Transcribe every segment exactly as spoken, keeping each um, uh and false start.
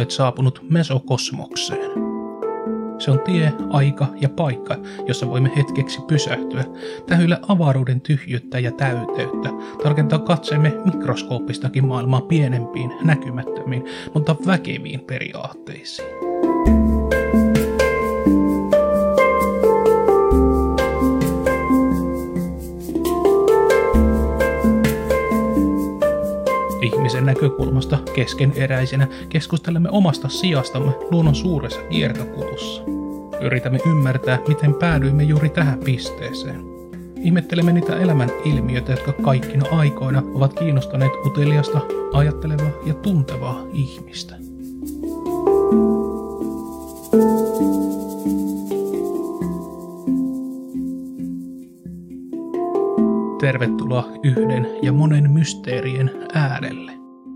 olet saapunut mesokosmokseen. Se on tie, aika ja paikka, jossa voimme hetkeksi pysähtyä, tähyillä avaruuden tyhjyyttä ja täyteyttä, tarkentaa katseemme mikroskooppistakin maailmaa pienempiin, näkymättömiin, mutta väkeviin periaatteisiin. Ihmisen näkökulmasta keskeneräisenä keskustelemme omasta sijastamme luonnon suuressa kiertokulussa. Yritämme ymmärtää, miten päädyimme juuri tähän pisteeseen. Ihmettelemme niitä elämän ilmiöitä, jotka kaikkina aikoina ovat kiinnostaneet uteliasta, ajattelevaa ja tuntevaa ihmistä. Tervetuloa yhden ja monen mysteerien äärelle.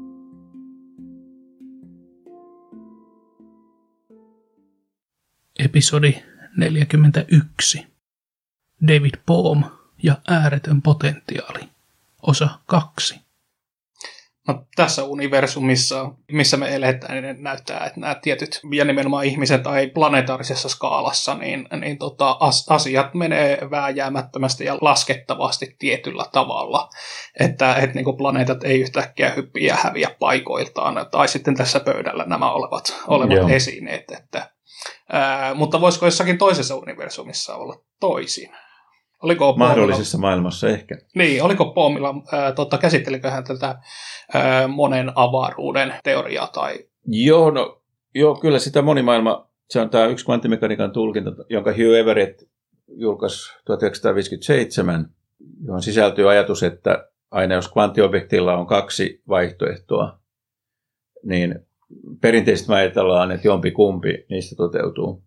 Episodi neljäkymmentäyksi. David Bohm ja ääretön potentiaali. Osa kaksi. No, tässä universumissa, missä me eletään, niin näyttää, että nämä tietyt, ja nimenomaan ihmisen tai planetaarisessa skaalassa, niin, niin tota, asiat menee vääjäämättömästi ja laskettavasti tietyllä tavalla. Että et, niin kuin planeetat ei yhtäkkiä hyppiä ja häviä paikoiltaan, tai sitten tässä pöydällä nämä olevat, olevat esineet. Että, ää, mutta voisiko jossakin toisessa universumissa olla toisin? Oliko mahdollisessa Bohmilla, maailmassa ehkä. Niin, oliko Bohmilla, äh, tota, käsittelikö hän tätä äh, monen avaruuden teoriaa? Tai... Joo, no, joo, kyllä sitä monimaailma, se on tämä yksi kvanttimekaniikan tulkinta, jonka Hugh Everett julkaisi tuhatyhdeksänsataaviisikymmentäseitsemän, johon sisältyy ajatus, että aina jos kvanttiobjektilla on kaksi vaihtoehtoa, niin perinteisesti me ajatellaan, että jompi kumpi niistä toteutuu.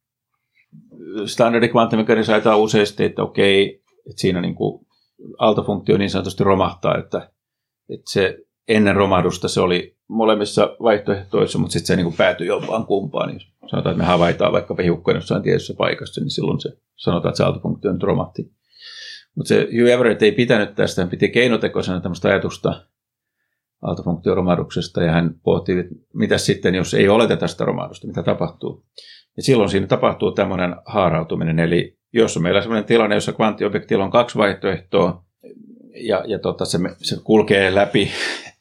Standardi kvanttimekaniikassa ajatellaan useasti, että okei, että siinä niin kuin aaltofunktio niin sanotusti romahtaa, että, että se ennen romahdusta se oli molemmissa vaihtoehtoissa, mutta sitten se niin kuin päätyi jompaan kumpaan. Niin sanotaan, että me havaitaan vaikkapa hiukkain jossain tietyssä paikassa, niin silloin se sanotaan, että se aaltofunktio nyt romahti. Mutta se Hugh Everett ei pitänyt tästä, hän piti keinotekoisena tämmöistä ajatusta aaltofunktion romahduksesta, ja hän pohti, että mitä sitten, jos ei oleteta sitä romahdusta, mitä tapahtuu. Ja silloin siinä tapahtuu tämmöinen haarautuminen, eli jos on meillä sellainen tilanne, jossa kvanttiobjektilla on kaksi vaihtoehtoa, ja, ja tota, se, se kulkee läpi,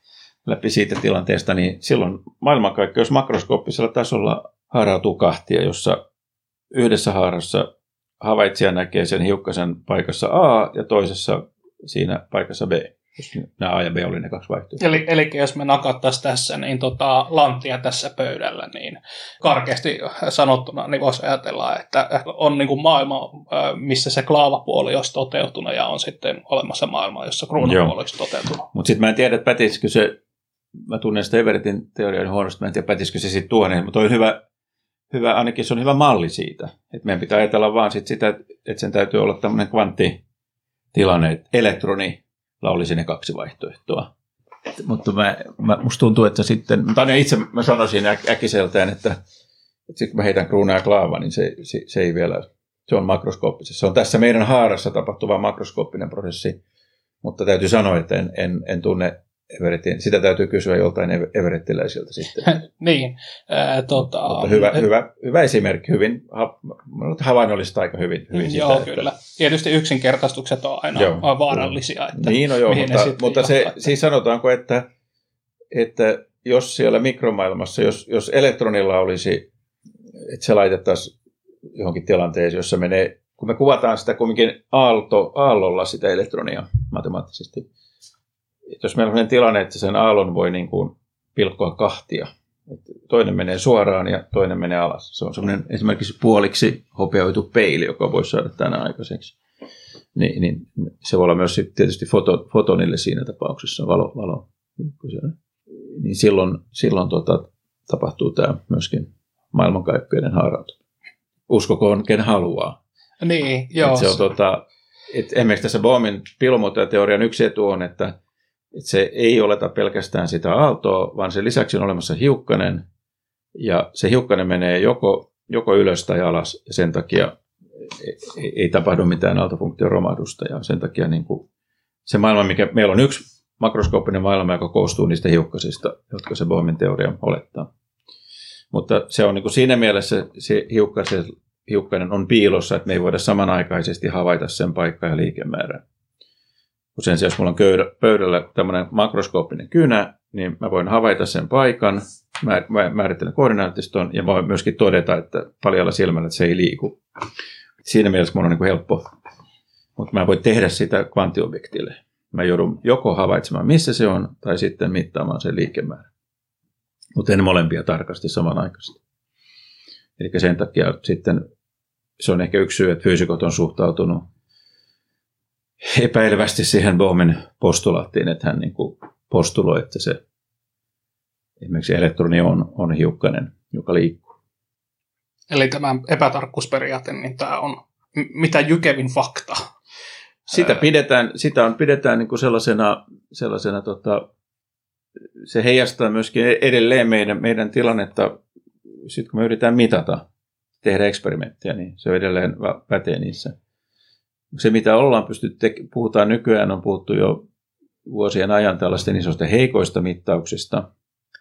läpi siitä tilanteesta, niin silloin maailmankaikkeus makroskooppisella tasolla haarautuu kahtia, jossa yhdessä haarassa havaitsija näkee sen hiukkasen paikassa A, ja toisessa siinä paikassa B. Nämä A ja B oli ne kaksi vaihtoehtoa. Eli, eli jos me nakattaisiin tässä niin tota, lanttia tässä pöydällä, niin karkeasti sanottuna niin voisi ajatella, että on niin kuin maailma, missä se klaavapuoli olisi toteutunut, ja on sitten olemassa maailma, jossa kruunupuoli olisi toteutunut. Mutta sitten mä en tiedä, että pätisikö se, mä tunnen sitä Everettin teorian huonosti, mä en tiedä, pätisikö se sitten tuoneen, mutta on hyvä, hyvä, ainakin se on hyvä malli siitä. Että meidän pitää ajatella vaan sit sitä, että sen täytyy olla tämmöinen kvanttitilanne, että elektroni olisi ne kaksi vaihtoehtoa. Mutta mä, mä, musta tuntuu, että sitten, tai itse mä sanoisin äk, äkiseltään, että, että sitten kun mä heitän kruunaa ja klaavaa, niin se, se, se ei vielä, se on makroskooppisessa. Se on tässä meidän haarassa tapahtuva makroskooppinen prosessi, mutta täytyy sanoa, että en, en, en tunne Everettin. Sitä täytyy kysyä joltain everettiläisiltä sitten. niin. Äh, tota, mutta hyvä, äh, hyvä, hyvä esimerkki, hyvin, ha, havainnollista aika hyvin. hyvin joo, sitä, kyllä. Että, Tietysti yksinkertaistukset on aina joo, vaarallisia. Että niin, no joo, mutta, mutta se, siis sanotaanko, että, että jos siellä mikromaailmassa, jos, jos elektronilla olisi, että se laitettaisiin johonkin tilanteeseen, jossa menee, kun me kuvataan sitä kuitenkin aalto, aallolla sitä elektronia matemaattisesti, jos meillä on sellainen tilanne, että sen aallon voi niin kuin pilkkoa kahtia, että toinen menee suoraan ja toinen menee alas. Se on semmoinen esimerkiksi puoliksi hopeoitu peili, joka voi saada tänään aikaiseksi. Niin, niin se voi olla myös tietysti foto, fotonille siinä tapauksessa, valo, valo niin silloin, silloin tota, tapahtuu tämä myöskin maailmankaikkeuden haarautuminen. Uskokoon, ken haluaa. Niin, joo. Et se on, tota, et esimerkiksi tässä Bohmin piilomuototeorian yksi etu on, että että se ei oleta pelkästään sitä aaltoa, vaan sen lisäksi on olemassa hiukkanen, ja se hiukkanen menee joko, joko ylös tai alas, ja sen takia ei, ei tapahdu mitään aaltofunktion romahdusta, ja sen takia niin kuin se maailma, mikä meillä on yksi makroskooppinen maailma, joka koostuu niistä hiukkasista, jotka se Bohmin teoria olettaa. Mutta se on niin kuin siinä mielessä se hiukkasen, hiukkainen on piilossa, että me ei voida samanaikaisesti havaita sen paikkaa ja liikemäärää. Kun sen sijaan, jos mulla on pöydällä tämmöinen makroskooppinen kynä, niin mä voin havaita sen paikan, mä määrittelen koordinaattiston ja voin myöskin todeta, että paljalla silmällä, että se ei liiku. Siinä mielessä mun on niin kuin helppo, mutta mä voin tehdä sitä kvanttiobjektille. Mä joudun joko havaitsemaan, missä se on, tai sitten mittaamaan sen liikemäärän. Mutta en molempia tarkasti samanaikaisesti. Eli sen takia sitten se on ehkä yksi syy, että fyysikot on suhtautunut epäilevästi siihen Bohmin postulaattiin, että hän niin kuin postuloi, että se esimerkiksi elektroni on, on hiukkanen, joka liikkuu. Eli tämä epätarkkuusperiaate, niin tämä on mitä jykevin fakta. Sitä pidetään, sitä on, pidetään niin kuin sellaisena, sellaisena tota, se heijastaa myöskin edelleen meidän, meidän tilannetta, sitten kun me yritetään mitata, tehdä eksperimenttejä, niin se edelleen pätee niissä. Se, mitä ollaan pystytty, puhutaan nykyään, on puhuttu jo vuosien ajan tällaisten isoista heikoista mittauksista,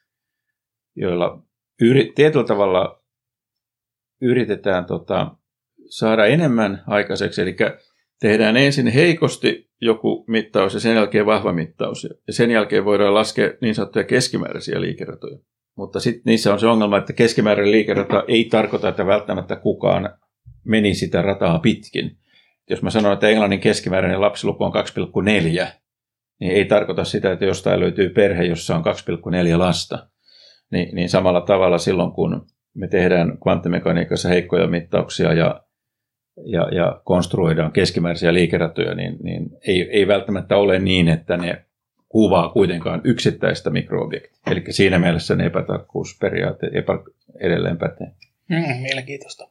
joilla yri, tietyllä tavalla yritetään tota, saada enemmän aikaiseksi, eli tehdään ensin heikosti joku mittaus ja sen jälkeen vahva mittaus. Ja sen jälkeen voidaan laskea niin sanottuja keskimääräisiä liikeratoja. Mutta sitten niissä on se ongelma, että keskimääräinen liikerata ei tarkoita, että välttämättä kukaan meni sitä rataa pitkin. Jos mä sanon, että englannin keskimääräinen lapsiluku on kaksi pilkku neljä, niin ei tarkoita sitä, että jostain löytyy perhe, jossa on kaksi pilkku neljä lasta. Ni, niin samalla tavalla silloin, kun me tehdään kvanttimekaniikassa heikkoja mittauksia ja, ja, ja konstruoidaan keskimääräisiä liikeratoja, niin, niin ei, ei välttämättä ole niin, että ne kuvaa kuitenkaan yksittäistä mikroobjektia. Eli siinä mielessä ne epätarkkuusperiaate epä, edelleen pätee. Mm, mielenkiintoista.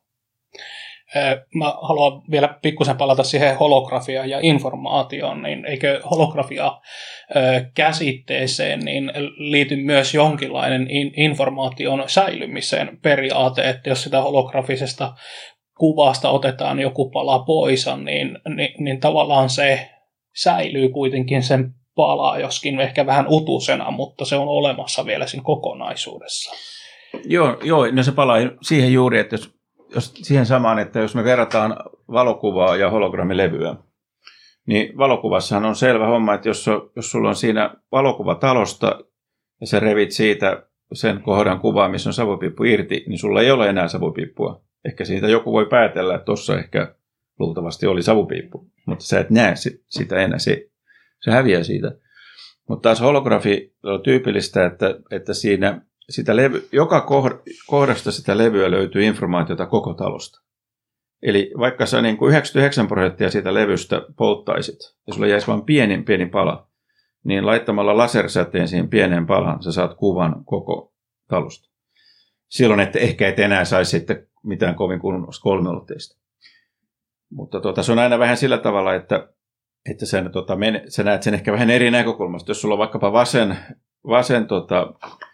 Mä haluan vielä pikkusen palata siihen holografiaan ja informaatioon, niin eikö holografia käsitteeseen niin liity myös jonkinlainen informaation säilymisen periaate, että jos sitä holografisesta kuvasta otetaan joku pala pois, niin, niin, niin tavallaan se säilyy kuitenkin sen pala, joskin ehkä vähän utusena, mutta se on olemassa vielä siinä kokonaisuudessa. Joo, joo, no se palaa siihen juuri, että jos Jos siihen samaan, että jos me verrataan valokuvaa ja hologrammilevyä, niin valokuvassahan on selvä homma, että jos, jos sulla on siinä valokuva talosta ja sä revit siitä sen kohdan kuvaa, missä on savupiippu irti, niin sulla ei ole enää savupiippua. Ehkä siitä joku voi päätellä, että tuossa ehkä luultavasti oli savupiippu, mutta sä et näe sitä enää, se, se häviää siitä. Mutta taas holografi on tyypillistä, että, että siinä sitä levy, joka kohdasta sitä levyä löytyy informaatiota koko talosta. Eli vaikka sä niin kuin yhdeksänkymmentäyhdeksän prosenttia siitä levystä polttaisit, ja sulla jäisi vain pienin pieni pala, niin laittamalla lasersäteen siihen pieneen palaan sä saat kuvan koko talosta. Silloin että ehkä et enää saisi sitten mitään kovin kunnosta kolmiulotteista. Mutta tuota, se on aina vähän sillä tavalla, että, että sä, tuota, men, sä näet sen ehkä vähän eri näkökulmasta. Jos sulla on vaikkapa vasen, vasen tota,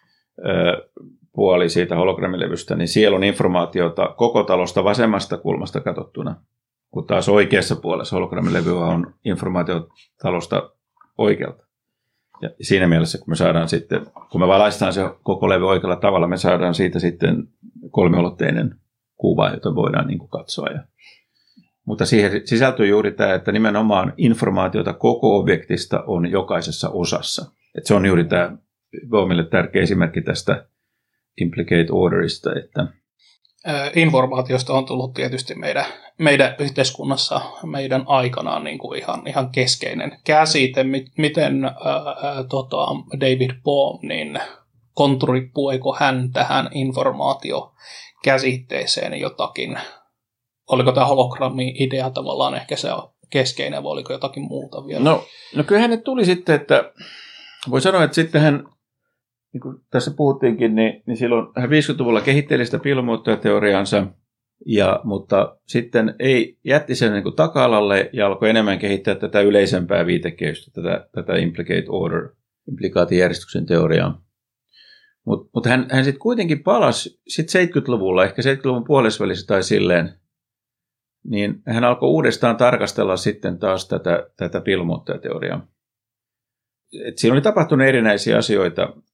puoli siitä hologrammilevystä, niin siellä on informaatiota koko talosta vasemmasta kulmasta katsottuna, kun taas oikeassa puolessa hologrammilevyä on informaatiota talosta oikealta. Ja siinä mielessä, kun me saadaan sitten, kun me valaistetaan se koko levy oikealla tavalla, me saadaan siitä sitten kolmiulotteinen kuva, jota voidaan niin kuin katsoa. Ja, mutta siihen sisältyy juuri tämä, että nimenomaan informaatiota koko objektista on jokaisessa osassa. Että se on juuri tämä Bohmille tärkeä esimerkki tästä implicate orderista. Että informaatiosta on tullut tietysti meidän, meidän yhteiskunnassa meidän aikanaan niin kuin ihan, ihan keskeinen käsite. Miten ää, tota, David Bohm, niin kontribuoiko hän tähän informaatiokäsitteeseen jotakin? Oliko tämä hologrammi-idea tavallaan ehkä se keskeinen, vai oliko jotakin muuta vielä? No, no kyllähän ne tuli sitten, että voi sanoa, että sitten hän, niin kuin tässä puhuttiinkin, niin, niin silloin hän viisikymmentäluvulla kehitteli sitä piilomuuttajateoriaansa, ja, mutta sitten ei jätti sen niin kuin taka-alalle ja alkoi enemmän kehittää tätä yleisempää viitekehystä, tätä, tätä implicate order, implikaatijärjestyksen teoriaa. Mutta mut hän, hän sitten kuitenkin palasi sitten seitsemänkymmentäluvulla, ehkä seitsemänkymmentäluvun puolesvälissä tai silleen, niin hän alkoi uudestaan tarkastella sitten taas tätä, tätä piilomuuttajateoriaa. Et siinä oli tapahtunut erinäisiä asioita.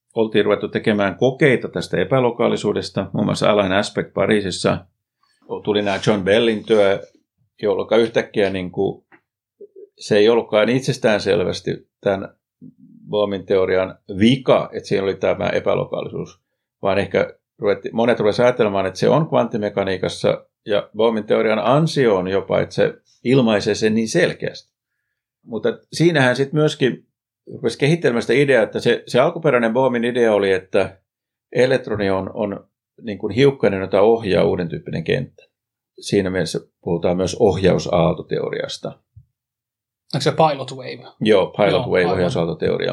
oltiin ruvettu tekemään kokeita tästä epälokaalisuudesta. Muun muassa Alain Aspect Pariisissa tuli nämä John Bellin työ, jolloin yhtäkkiä niin kuin, se ei ollutkaan itsestäänselvästi tämän Bohmin teorian vika, että siinä oli tämä epälokaalisuus, vaan ehkä ruvetti, monet ruvesivat ajattelemaan, että se on kvanttimekaniikassa ja Bohmin teorian ansio on jopa, että se ilmaisee sen niin selkeästi. Mutta siinähän sitten myöskin rupesi kehittelemään sitä ideaa, että se, se alkuperäinen Bohmin idea oli, että elektroni on, on niin kuin hiukkainen, jota ohjaa uuden tyyppinen kenttä. Siinä mielessä puhutaan myös ohjausaaltoteoriasta. Onko se pilot wave? Joo, pilot wave ohjausaaltoteoria.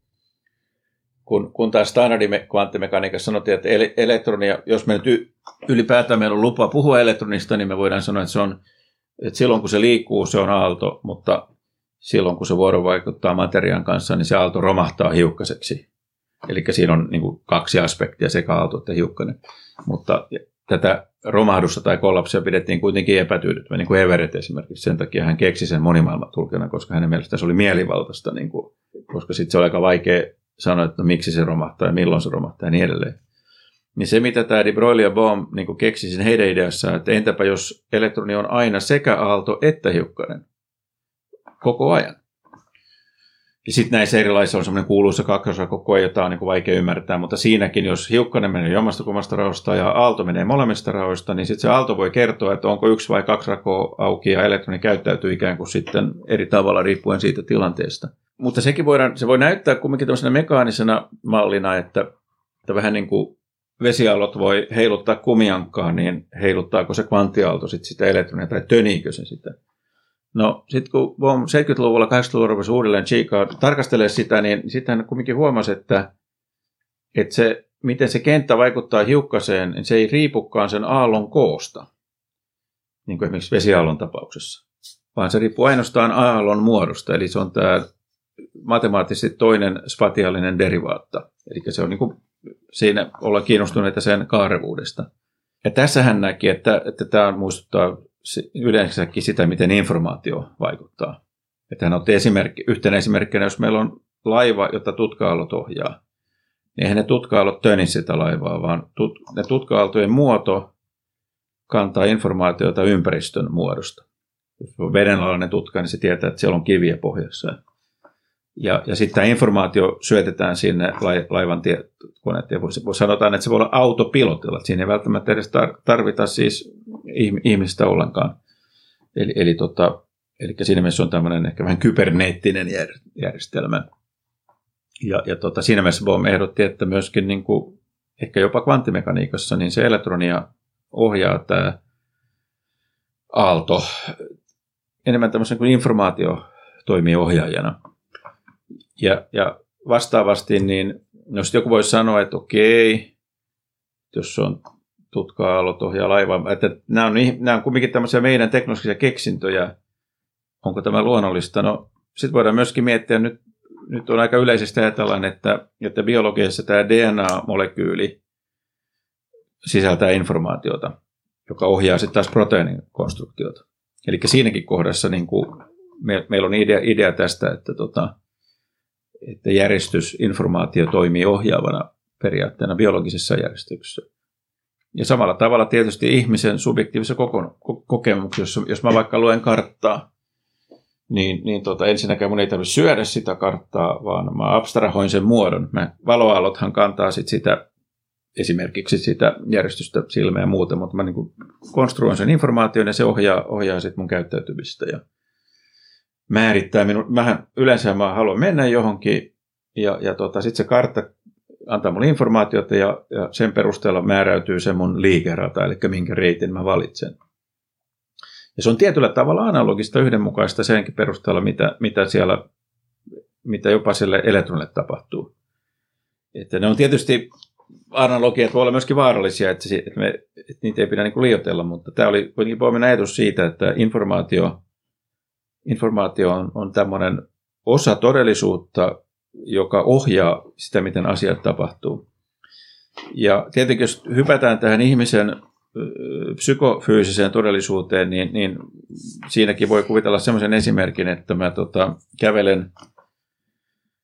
Kun, kun taas standardin kvanttimekaniikassa sanottiin, että elektronia, jos me nyt ylipäätään meillä on lupa puhua elektronista, niin me voidaan sanoa, että, se on, että silloin kun se liikkuu, se on aalto, mutta silloin kun se vuorovaikuttaa materiaan kanssa, niin se aalto romahtaa hiukkaseksi. Eli siinä on niin kuin kaksi aspektia, sekä aalto että hiukkanen. Mutta tätä romahdusta tai kollapsia pidettiin kuitenkin epätyydyttävä, niin kuin Everett esimerkiksi. Sen takia hän keksi sen monimaailmatulkinnan, koska hänen mielestään se oli mielivaltaista, niin kuin, koska sitten se oli aika vaikea sanoa, että no, miksi se romahtaa ja milloin se romahtaa ja niin edelleen. Niin se, mitä tämä de Broglie ja Bohm niin keksi sen heidän ideassaan, että entäpä jos elektroni on aina sekä aalto että hiukkanen koko ajan. Ja sitten näissä erilaisissa on semmoinen kuuluisa kakkosrakokko, jota on niin kuin vaikea ymmärtää, mutta siinäkin, jos hiukkanen menee jommasta kummasta raosta ja aalto menee molemmista raoista, niin sitten se aalto voi kertoa, että onko yksi vai kaksi rakoa auki ja elektroni käyttäytyy ikään kuin sitten eri tavalla riippuen siitä tilanteesta. Mutta sekin voidaan, se voi näyttää kumminkin tämmöisenä mekaanisena mallina, että, että vähän niin kuin vesiaallot voi heiluttaa kumiankkaa, niin heiluttaako se kvanttiaalto sitten sitä elektronia tai töniikö se sitä? No sitten kun Bohm seitsemänkymmentäluvulla, kahdeksankymmentäluvulla rupesi uudelleen Chicago tarkastelee sitä, niin sitten hän kumminkin huomasi, että, että se, miten se kenttä vaikuttaa hiukkaseen, niin se ei riipukaan sen aallon koosta, niin kuin esimerkiksi vesiaallon tapauksessa, vaan se riippuu ainoastaan aallon muodosta, eli se on tämä matemaattisesti toinen spatiaalinen derivaatta, eli se on niin kuin, siinä ollaan kiinnostuneita sen kaarevuudesta. Ja tässä hän näki, että, että tämä muistuttaa yleensäkin sitä, miten informaatio vaikuttaa. Että hän otti esimerkki, yhtenä esimerkkinä, jos meillä on laiva, jota tutka-aallot ohjaa, niin eihän ne tutka-aallot töni sitä laivaa, vaan tut, ne tutka-aaltojen muoto kantaa informaatiota ympäristön muodosta. Jos on vedenalainen tutka, niin se tietää, että siellä on kiviä pohjassa. Ja, ja sitten tämä informaatio syötetään sinne laivan tietokoneet. Voi sanotaan, että se voi olla autopilotilla. Siinä ei välttämättä edes tarvita siis ihmistä ollenkaan. Eli, eli, tota, eli siinä mielessä on tämmöinen ehkä vähän kyberneettinen järjestelmä. Ja, ja tota, siinä mielessä Bohm ehdotti, että myöskin niin kuin, ehkä jopa kvanttimekaniikassa niin se elektronia ohjaa tämä aalto. Enemmän tämmöisen kuin informaatio toimii ohjaajana. Ja, ja vastaavasti, niin jos joku voisi sanoa, että okei, jos on tutka-aallot ohjaa laivaa, että nämä on, nämä on kuitenkin tämmöisiä meidän teknologisia keksintöjä, onko tämä luonnollista? No, sitten voidaan myöskin miettiä, nyt, nyt on aika yleisesti ajatellaan, että, että biologiassa tämä D N A-molekyyli sisältää informaatiota, joka ohjaa sitten taas proteiinin konstruktiota. Eli siinäkin kohdassa niin kuin me, meillä on idea, idea tästä, että tota, että järjestysinformaatio toimii ohjaavana periaatteena biologisessa järjestyksessä. Ja samalla tavalla tietysti ihmisen subjektiivisessa kokemuksessa, jos mä vaikka luen karttaa, niin, niin tota, ensinnäkään mun ei tarvitse syödä sitä karttaa, vaan mä abstrahoin sen muodon. Mä, valoaallothan kantaa sit sitä, esimerkiksi sitä järjestystä, silmeä ja muuta, mutta mä niin kuin konstruoin sen informaation ja se ohjaa, ohjaa sit mun käyttäytymistä ja määrittää minun. Mähän yleensä mä haluan mennä johonkin ja, ja tota, sitten se kartta antaa mulle informaatiota ja, ja sen perusteella määräytyy se mun liikerata, eli minkä reitin mä valitsen. Ja se on tietyllä tavalla analogista yhdenmukaista senkin perusteella, mitä, mitä siellä, mitä jopa sille elektronille tapahtuu. Että ne on tietysti analogiat voi olla myöskin vaarallisia, että, se, että, me, että niitä ei pidä niin kuin liioitella, mutta tämä oli kuitenkin Bohmin ajatus siitä, että informaatio Informaatio on, on tämmöinen osa todellisuutta, joka ohjaa sitä, miten asiat tapahtuu. Ja tietenkin, jos hypätään tähän ihmisen psykofyysiseen todellisuuteen, niin, niin siinäkin voi kuvitella semmoisen esimerkin, että mä tota, kävelen,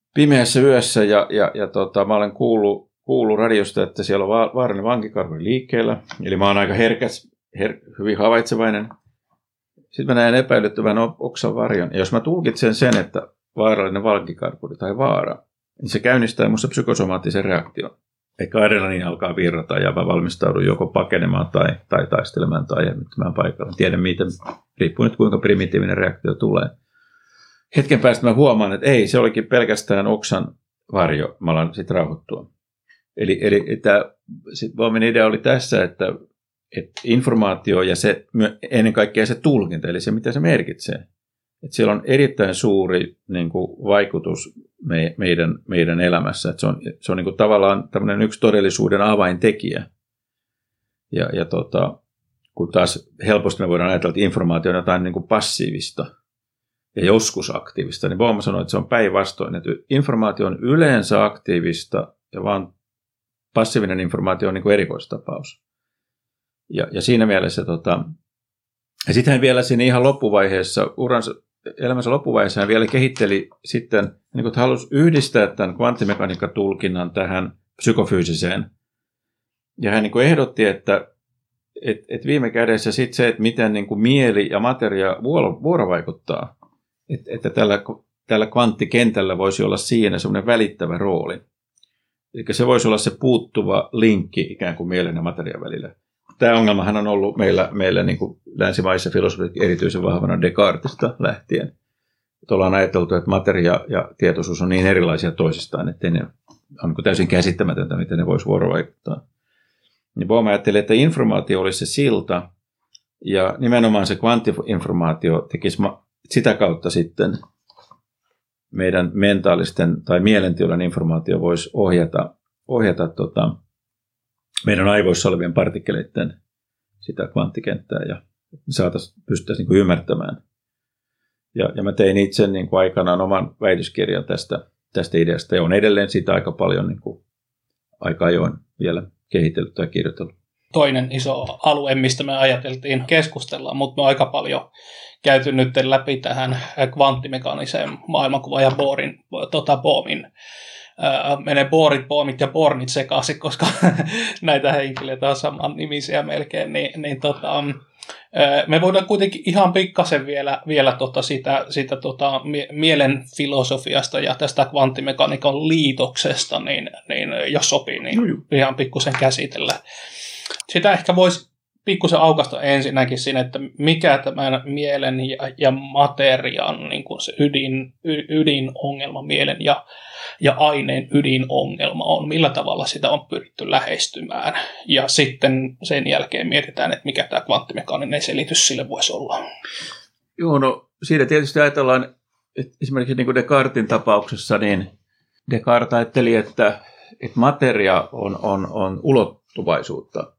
pimeässä yössä ja, ja, ja tota, mä olen kuullut, kuullut radiosta, että siellä on va- vaarallinen vankikarvari liikkeellä. Eli mä oon aika herkäs, her, hyvin havaitsevainen. Sitten mä näen epäilyttävän oksan varjon. Ja jos mä tulkitsen sen, että vaarallinen vankikarvari tai vaara, niin se käynnistää minusta psykosomaattisen reaktion. Eikä adrenaliini alkaa virrata ja mä valmistaudun joko pakenemaan tai, tai taistelemaan tai jännittämään paikalla. Tiedän, miten, riippuu nyt kuinka primitiivinen reaktio tulee. Hetken päästä mä huomaan, että ei, se olikin pelkästään oksan varjo. Mä alan sitten rauhoittua. Eli, eli tämä Baumin idea oli tässä, että, että informaatio ja se, ennen kaikkea se tulkinta, eli se mitä se merkitsee. Että siellä on erittäin suuri niin kuin, vaikutus me, meidän, meidän elämässä. Että se on, se on niin kuin, tavallaan tämmöinen yksi todellisuuden avaintekijä. Ja, ja tota, kun taas helposti me voidaan ajatella, että informaatio on jotain niin kuin passiivista ja joskus aktiivista, niin Baum sanoi, että se on päinvastoin. Että informaatio on yleensä aktiivista ja vaan passiivinen informaatio on niin kuin erikoistapaus. Ja, ja siinä mielessä, tota, ja sitten hän vielä siinä ihan loppuvaiheessa, uransa, elämänsä loppuvaiheessa hän vielä kehitteli sitten, niin kuin, että halusi yhdistää tämän kvanttimekaniikkatulkinnan tähän psykofyysiseen. Ja hän niin kuin ehdotti, että et, et viime kädessä sitten se, että miten niin kuin mieli ja materia vuorovaikuttaa, että, että tällä, tällä kvanttikentällä voisi olla siinä semmoinen välittävä rooli. Eli se voisi olla se puuttuva linkki ikään kuin mielen ja materian välillä. Tämä ongelmahan on ollut meillä, meillä niin kuin länsimaissa filosofisesti erityisen vahvana Descartesista lähtien. Että ollaan ajateltu, että materia ja tietoisuus on niin erilaisia toisistaan, että ne on täysin käsittämätöntä, miten ne voisi vuorovaikuttaa. Niin Baum ajatteli, että informaatio olisi se silta, ja nimenomaan se kvanttiinformaatio tekisi sitä kautta sitten meidän mentaalisten tai mielentilan informaatio voisi ohjata, ohjata tota, meidän aivoissa olevien partikkeleiden sitä kvanttikenttää ja saataisiin pystyttäisiin niin kuin ymmärtämään. Ja, ja mä tein itse niin kuin aikanaan oman väitöskirjan tästä, tästä ideasta ja on edelleen siitä aika paljon niin kuin aika ajoin vielä kehitellyt tai kirjoitellut. Toinen iso alue, mistä me ajateltiin keskustella, mutta me on aika paljon käyty nyt läpi tähän kvanttimekaaniseen maailmankuvaan ja Bohrin, tota Baumin. Äh, menee Bohrit, Baumit ja Bornit sekaisin, koska näitä henkilöitä on saman nimisiä melkein, niin, niin tota, äh, me voidaan kuitenkin ihan pikkasen vielä, vielä tota sitä, sitä tota, mie- mielen filosofiasta ja tästä kvanttimekaniikan liitoksesta, niin, niin jos sopii, niin ihan pikkusen käsitellä. Sitä ehkä voisi pikkusen aukasta ensinnäkin siinä, että mikä tämän mielen ja, ja materian niin kuin se ydin, y, ydinongelma, mielen ja, ja aineen ydinongelma on, millä tavalla sitä on pyritty lähestymään. Ja sitten sen jälkeen mietitään, että mikä tämä kvanttimekaaninen selitys sille voisi olla. Joo, no siinä tietysti ajatellaan, että esimerkiksi niin kuin Descartesin tapauksessa, niin Descartes ajatteli, että, että materia on, on, on ulottuvaisuutta.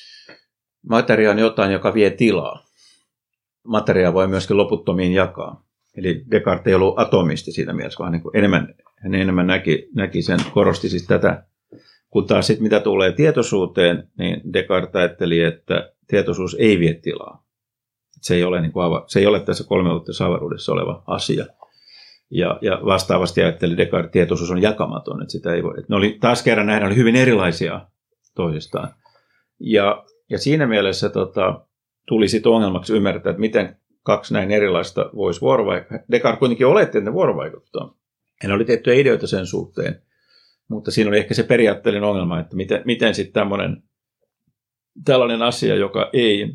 Materia on jotain, joka vie tilaa. Materiaa voi myöskin loputtomiin jakaa. Eli Descartes ei ollut atomisti siinä mielessä, vaan niin kuin enemmän, hän enemmän näki, näki sen, korosti siis tätä. Kun taas sitten mitä tulee tietoisuuteen, niin Descartes ajatteli, että tietoisuus ei vie tilaa. Se ei ole, niin kuin ava, se ei ole tässä kolmeulotteisessa avaruudessa oleva asia. Ja, ja vastaavasti ajatteli Descartes, että tietoisuus on jakamaton. Että sitä ei voi, että ne oli, taas kerran nähdään, oli hyvin erilaisia toisistaan. Ja Ja siinä mielessä tota, tuli sitten ongelmaksi ymmärtää, että miten kaksi näin erilaista voisi vuorovaikuttaa. Descartes kuitenkin oletti, että ne vuorovaikuttaa. Heillä oli tiettyjä ideoita sen suhteen, mutta siinä oli ehkä se periaatteellinen ongelma, että miten, miten sitten tämmöinen tällainen asia, joka ei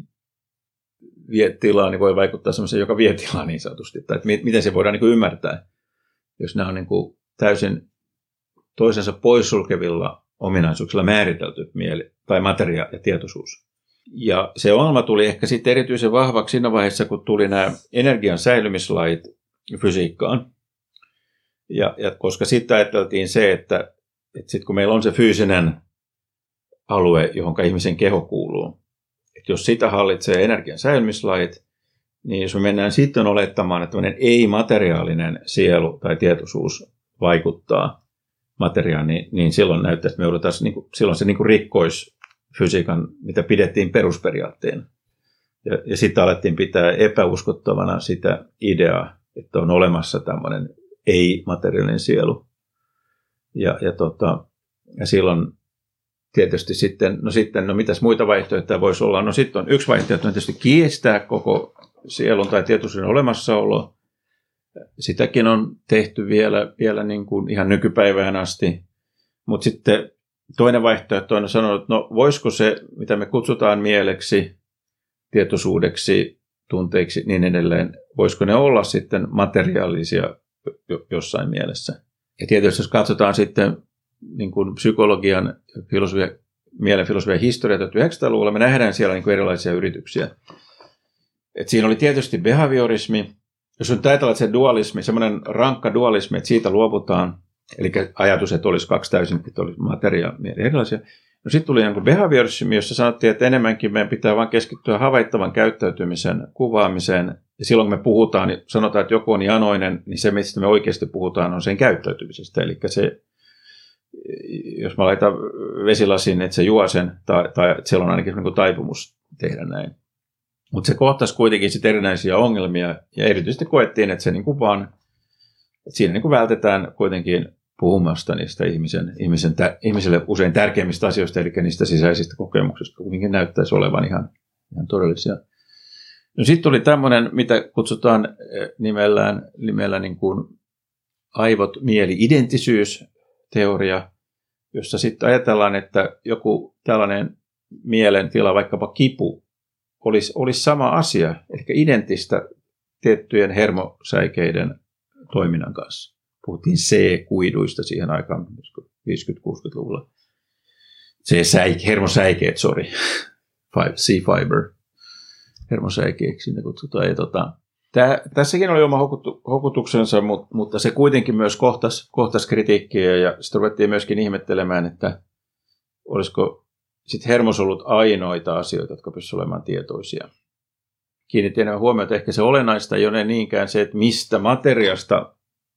vie tilaa, niin voi vaikuttaa semmoiseen, joka vie tilaa niin sanotusti. Tai että miten se voidaan niin kuin ymmärtää, jos nämä on niin kuin täysin toisensa poissulkevilla ominaisuuksilla määritelty mieli tai materia ja tietoisuus. Ja se ongelma tuli ehkä sitten erityisen vahvaksi siinä vaiheessa, kun tuli nämä energian säilymislait fysiikkaan. Ja, ja koska sitten ajateltiin se, että, että sitten kun meillä on se fyysinen alue, johon ihmisen keho kuuluu, että jos sitä hallitsee energian säilymislait, niin jos me mennään sitten olettamaan, että tämmöinen ei-materiaalinen sielu tai tietoisuus vaikuttaa materiaan, niin, niin silloin näyttää, että me joudutaan, niin kuin, silloin se niin kuin rikkoisi fysiikan, mitä pidettiin perusperiaatteena. Ja, ja sitten alettiin pitää epäuskottavana sitä ideaa, että on olemassa tämmöinen ei-materiaalinen sielu. Ja, ja, tota, ja silloin tietysti sitten, no sitten, no mitäs muita vaihtoehtoja voisi olla? No sitten on yksi vaihtoehto, on tietysti kiistää koko sielun tai tietoisuuden olemassaolo. Sitäkin on tehty vielä, vielä niin kuin ihan nykypäivään asti. Mutta sitten toinen vaihtoehto on sanonut, että no voisiko se, mitä me kutsutaan mieleksi, tietoisuudeksi, tunteiksi, niin edelleen, voisiko ne olla sitten materiaalisia jossain mielessä. Ja tietysti jos katsotaan sitten niin kuin psykologian, filosofia, mielen filosofian historiaa tuhatyhdeksänsataaluvulla, me nähdään siellä niin kuin erilaisia yrityksiä. Et siinä oli tietysti behaviorismi, jos on ajatellaan, että se dualismi, semmoinen rankka dualismi, että siitä luovutaan, eli ajatus, että olisi kaksi täysin, että olisi materia ja mieli erilaisia. No sitten tuli jonkun behaviorismi, jossa sanottiin, että enemmänkin meidän pitää vain keskittyä havaittavan käyttäytymisen kuvaamiseen. Ja silloin kun me puhutaan, niin sanotaan, että joku on janoinen, niin se, mistä me oikeasti puhutaan, on sen käyttäytymisestä. Eli se, jos mä laitan vesilasin, että se juo sen, tai, tai että siellä on ainakin niin kuin taipumus tehdä näin. Mutta se kohtasi kuitenkin sit erinäisiä ongelmia, ja erityisesti koettiin, että, se niin kuin vaan, että siinä niin kuin vältetään kuitenkin puhumasta niistä ihmisen, ihmisen, ihmiselle usein tärkeimmistä asioista, eli niistä sisäisistä kokemuksista, kuitenkin näyttäisi olevan ihan, ihan todellisia. No sitten tuli tämmöinen, mitä kutsutaan nimellään, nimellä niin kuin aivot, mieli, identisyys-teoria, jossa sitten ajatellaan, että joku tällainen mielentila, vaikkapa kipu, olisi, olisi sama asia, eli identtistä tiettyjen hermosäikeiden toiminnan kanssa. Puhuttiin C-kuiduista siihen aikaan, viisikymmentä-kuusikymmentäluvulla. C-säike, hermosäikeet, sorry, C-fiber, hermosäikeeksi ne kutsutaan. Ja tota, tää, tässäkin oli oma houkutuksensa, mutta, mutta se kuitenkin myös kohtasi, kohtasi kritiikkiä, ja sitten ruvettiin myöskin ihmettelemään, että olisiko sitten hermosolut ainoita asioita, jotka pystyisivät olemaan tietoisia. Kiinnitin enemmän huomiota, että ehkä se olennaista ei ole niinkään se, että mistä materiasta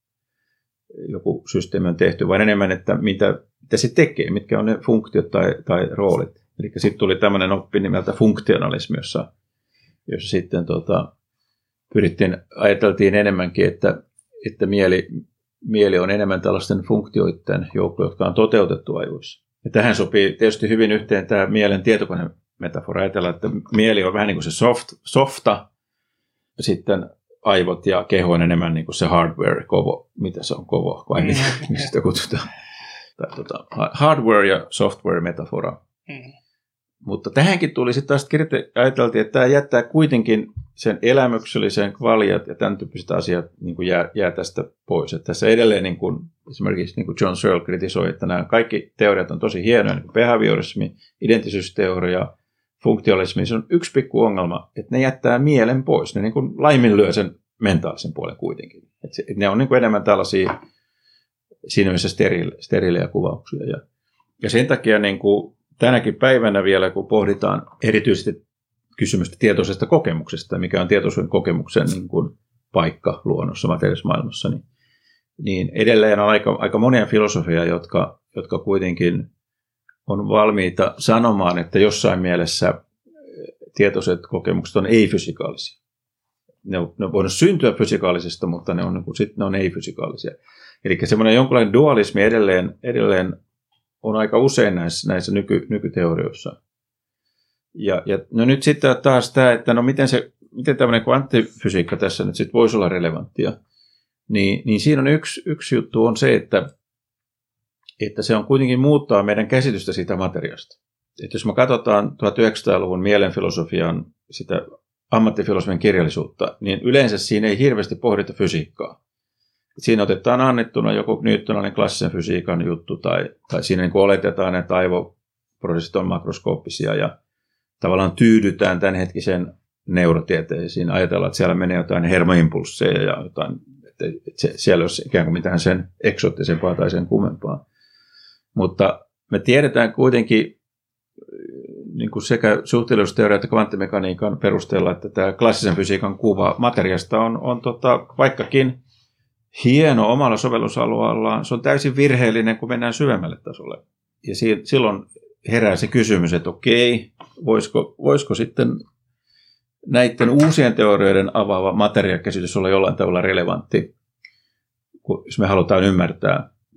joku systeemi on tehty, vaan enemmän, että mitä, mitä se tekee, mitkä on ne funktiot tai, tai roolit. Eli sitten tuli tämmöinen oppi nimeltä funktionalismi, jossa, jossa sitten tota, pyrittiin, ajateltiin enemmänkin, että, että mieli, mieli on enemmän tällaisten funktioiden joukko, jotka on toteutettu aivoissa. Ja tähän sopii tietysti hyvin yhteen tämä mielen tietokonemetafora. Ajatellaan, että mieli on vähän niin kuin se soft, softa, ja sitten aivot ja keho on enemmän niin kuin se hardware, kovo. Mitä se on, kovo? Vai mm. miksi sitä kutsutaan? Tai, tota, hardware ja software metafora. Mm. Mutta tähänkin tuli sitten taas kirjoite, ajateltiin, että tämä jättää kuitenkin sen elämyksellisen kvaliat ja tämän tyyppiset asiat niin kuin jää, jää tästä pois. Että tässä edelleen niin kuin, esimerkiksi niin kuin John Searle kritisoi, että nämä kaikki teoriat on tosi hienoja, niin kuin behaviorismi, identisyysteoria, funktionalismi. Se on yksi pikku ongelma, että ne jättää mielen pois. Ne niin kuin laiminlyö sen mentaalisen puolen kuitenkin. Että se, ne on niin kuin enemmän tällaisia siinä mielessä steriile, steriilejä kuvauksia. Ja, ja sen takia niin kuin tänäkin päivänä vielä, kun pohditaan erityisesti kysymystä tietoisesta kokemuksesta, mikä on tietoisuuden kokemuksen niin kuin paikka luonnossa, materiaalisessa maailmassa, niin, niin edelleen on aika, aika monia filosofia, jotka, jotka kuitenkin on valmiita sanomaan, että jossain mielessä tietoiset kokemukset on ei-fysikaalisia. Ne on, ne on voinut syntyä fysikaalisesta, mutta ne on, sit ne on ei-fysikaalisia. Eli semmoinen jonkinlainen dualismi edelleen, edelleen on aika usein näissä, näissä nyky, nykyteorioissa. Ja, ja no nyt sitten taas tämä, että no miten, se, miten tämmöinen kvanttifysiikka tässä nyt sitten voisi olla relevanttia, niin, niin siinä on yksi, yksi juttu on se, että, että se on kuitenkin muuttaa meidän käsitystä siitä materiasta. Että jos me katsotaan tuhatyhdeksänsataaluvun mielenfilosofian, sitä ammattifilosofian kirjallisuutta, niin yleensä siinä ei hirveästi pohdita fysiikkaa. Siinä otetaan annettuna joku newtonalainen klassisen fysiikan juttu, tai, tai siinä niin kuin oletetaan, että aivoprosessit on makroskooppisia, ja tavallaan tyydytään tämänhetkisen neurotieteisiin. Ajatellaan, että siellä menee jotain hermoimpulsseja, ja jotain, että se, siellä olisi ikään kuin mitään sen eksoottisempaa tai sen kummempaa. Mutta me tiedetään kuitenkin niin kuin sekä suhteellisuusteoria että kvanttimekaniikan perusteella, että tämä klassisen fysiikan kuva materiasta on, on tota, vaikkakin hieno omalla sovellusalueellaan, se on täysin virheellinen, kun mennään syvemmälle tasolle. Ja si- silloin herää se kysymys, että okei, voisiko, voisiko sitten näiden uusien teorioiden avaava materiakäsitys olla jollain tavalla relevantti, jos me halutaan ymmärtää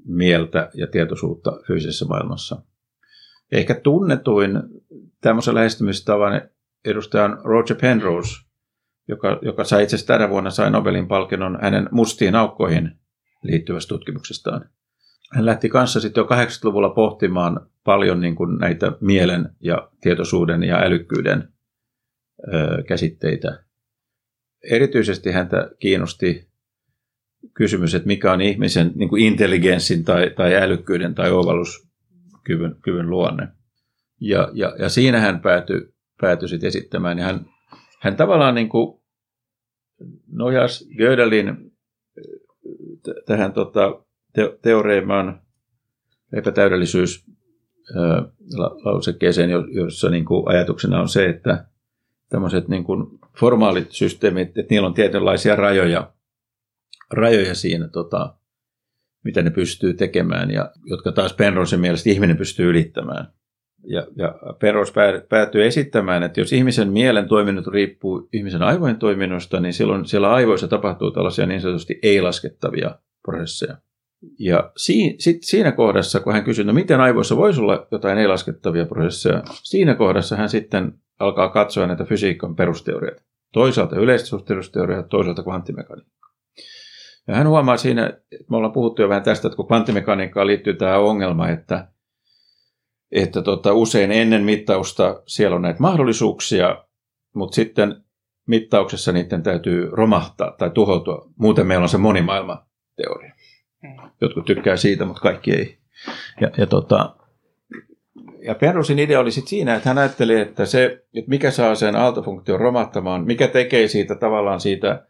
mieltä ja tietoisuutta fyysisessä maailmassa. Ja ehkä tunnetuin tämmöisen lähestymistavan edustajan Roger Penrose, joka, joka sai itse asiassa tänä vuonna sai Nobelin palkinnon hänen mustiin aukkoihin liittyvästä tutkimuksestaan. Hän lähti kanssa sitten jo kahdeksankymmentäluvulla pohtimaan paljon niin kuin näitä mielen ja tietoisuuden ja älykkyyden ö, käsitteitä. Erityisesti häntä kiinnosti kysymys, että mikä on ihmisen niin kuin intelligenssin tai, tai älykkyyden tai oivalluskyvyn kyvyn luonne. Ja, ja, ja siinä hän päätyi, päätyi sitten esittämään. Ja hän, hän tavallaan niin kuin nojasi Gödelin t- tähän tota, te- teoreemaan epätäydellisyys lausekkeeseen, jossa niin kuin ajatuksena on se, että tämmöiset niin kuin formaalit systeemit, että niillä on tietynlaisia rajoja, rajoja siinä, tota, mitä ne pystyy tekemään, ja jotka taas Penrosen mielestä ihminen pystyy ylittämään. Ja, ja Penrose päätyy esittämään, että jos ihmisen mielen toiminnot riippuu ihmisen aivojen toiminnosta, niin silloin siellä aivoissa tapahtuu tällaisia niin sanotusti ei-laskettavia prosesseja. Ja si, sit siinä kohdassa, kun hän kysyy, no miten aivoissa voisi olla jotain ei-laskettavia prosesseja, siinä kohdassa hän sitten alkaa katsoa näitä fysiikan perusteorioita. Toisaalta yleistä suhteellisuusteoriaa, toisaalta kvanttimekaniikkaa. Ja hän huomaa siinä, että me ollaan puhuttu jo vähän tästä, että kun kvanttimekaniikkaan liittyy tämä ongelma, että, että tota, usein ennen mittausta siellä on näitä mahdollisuuksia, mutta sitten mittauksessa niiden täytyy romahtaa tai tuhoutua. Muuten meillä on se monimaailmateoria. Jotkut tykkää siitä, mutta kaikki ei. Ja, ja, tota, ja Penrosen idea oli sitten siinä, että hän ajatteli, että se, että mikä saa sen aaltofunktion romahtamaan, mikä tekee siitä tavallaan siitä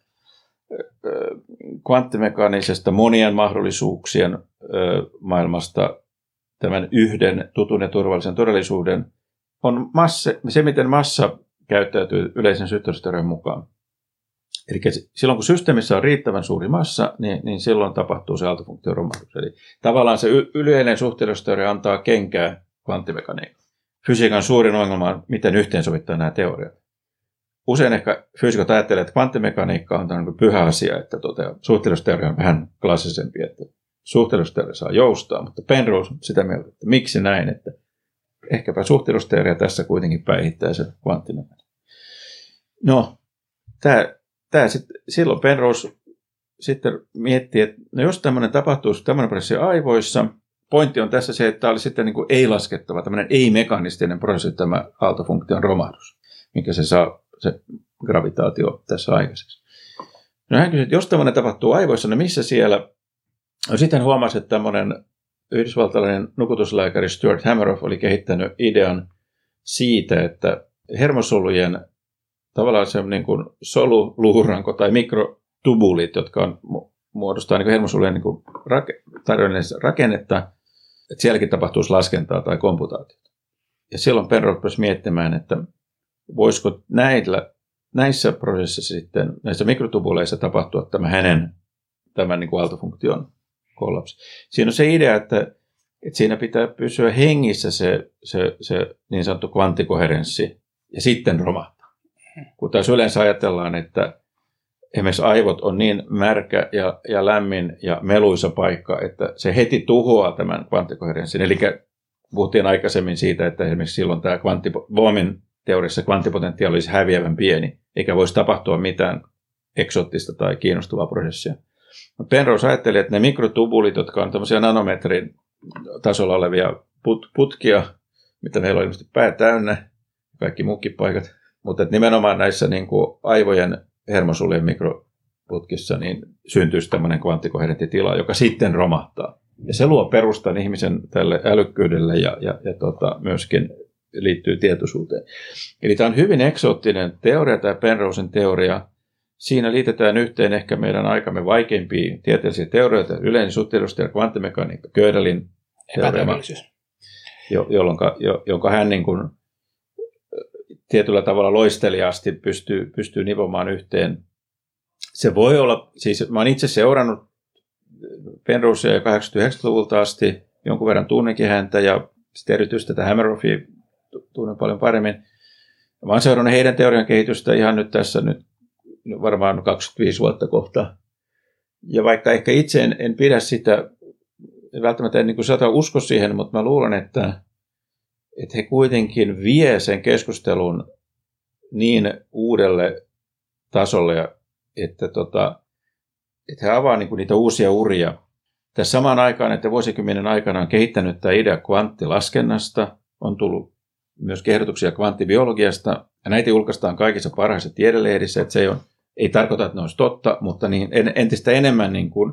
kvanttimekaanisesta monien mahdollisuuksien maailmasta tämän yhden tutun ja turvallisen todellisuuden, on massa, se, miten massa käyttäytyy yleisen systeemiteorian mukaan. Eli silloin, kun systeemissä on riittävän suuri massa, niin, niin silloin tapahtuu se aaltofunktion romahdus. Eli tavallaan se yleinen suhteellisuusteoria antaa kenkää kvanttimekaniikkaan. Fysiikan suurin ongelma on, miten yhteensovittaa nämä teoriat. Usein ehkä fyysikot ajattelee, että kvanttimekaniikka on tämmöinen pyhä asia, että tuota, suhteellisuusteoria on vähän klassisempi, että suhteellisuusteoria saa joustaa, mutta Penrose on sitä mieltä, että miksi näin, että ehkäpä suhteellisuusteoria tässä kuitenkin päihittää sen kvanttimekaniikka. No, tämä Tämä sit, silloin Penrose sitten miettii, että no jos tämmöinen tapahtuisi, tämmöinen prosessi aivoissa, pointti on tässä se, että tämä oli sitten niin kuin ei-laskettava, tämmöinen ei-mekanistinen prosessi, tämä aaltofunktion romahdus, minkä se saa, se gravitaatio tässä aikaiseksi. No hän kysyi, että jos tämmöinen tapahtuu aivoissa, niin missä siellä? No sitten huomasi, että tämmöinen yhdysvaltalainen nukutuslääkäri Stuart Hameroff oli kehittänyt idean siitä, että hermosolujen tavallaan se on niin kuin soluluuranko tai mikrotubulit, jotka on, muodostaa niin hermosolujen niin rake, rakennetta, että sielläkin tapahtuisi laskentaa tai komputaatiota. Ja silloin Penrose pääsi miettimään, että voisiko näillä, näissä prosesseissa sitten, näissä mikrotubuleissa tapahtua tämä hänen tämän niin kuin aaltofunktion kollapsi. Siinä on se idea, että, että siinä pitää pysyä hengissä se, se, se niin sanottu kvanttikoherenssi ja sitten romahtaa. Kun taas yleensä ajatellaan, että esimerkiksi aivot on niin märkä ja, ja lämmin ja meluisa paikka, että se heti tuhoaa tämän kvanttikoherenssin. Eli puhuttiin aikaisemmin siitä, että esimerkiksi silloin tämä Bohmin teoriassa kvanttipotentiaali olisi häviävän pieni, eikä voisi tapahtua mitään eksoottista tai kiinnostavaa prosessia. Penrose ajatteli, että ne mikrotubulit, jotka on tämmöisiä nanometrin tasolla olevia put- putkia, mitä meillä on ilmeisesti pää täynnä, kaikki muukin paikat, mutta nimenomaan näissä niin kuin aivojen hermosolujen mikroputkissa niin syntyisi tämmöinen kvanttikoherentti tila, joka sitten romahtaa. Ja se luo perustan ihmisen tälle älykkyydelle ja, ja, ja tota, myöskin liittyy tietoisuuteen. Eli tämä on hyvin eksoottinen teoria, tämä Penrosen teoria. Siinä liitetään yhteen ehkä meidän aikamme vaikeimpia tieteellisiä teorioita, yleinen suhteellisuusteoria, kvanttimekaniikka, Gödelin teorema, jo, jo, jonka hän niin kuin tietyllä tavalla loisteliaasti pystyy, pystyy nivomaan yhteen. Se voi olla, siis mä olen itse seurannut Penrosea kahdeksankymmentä-yhdeksänkymmentäluvulta asti, jonkun verran tunnekin häntä ja sitten erityisesti tätä Hameroffia tunnen paljon paremmin. Mä olen seurannut heidän teorian kehitystä ihan nyt tässä nyt varmaan kaksikymmentäviisi vuotta kohta. Ja vaikka ehkä itse en, en pidä sitä välttämättä en niin kuin usko siihen, mutta mä luulen, että, että he kuitenkin vie sen keskustelun niin uudelle tasolle, että, tota, että he avaa niin kuin niitä uusia uria. Tässä samaan aikaan, että vuosikymmenen aikana on kehittänyt tämä idea kvanttilaskennasta, on tullut myös ehdotuksia kvanttibiologiasta, ja näitä julkaistaan kaikissa parhaissa tiedelehdissä, että se ei, ole, ei tarkoita, että ne olisi totta, mutta niin entistä enemmän niin kuin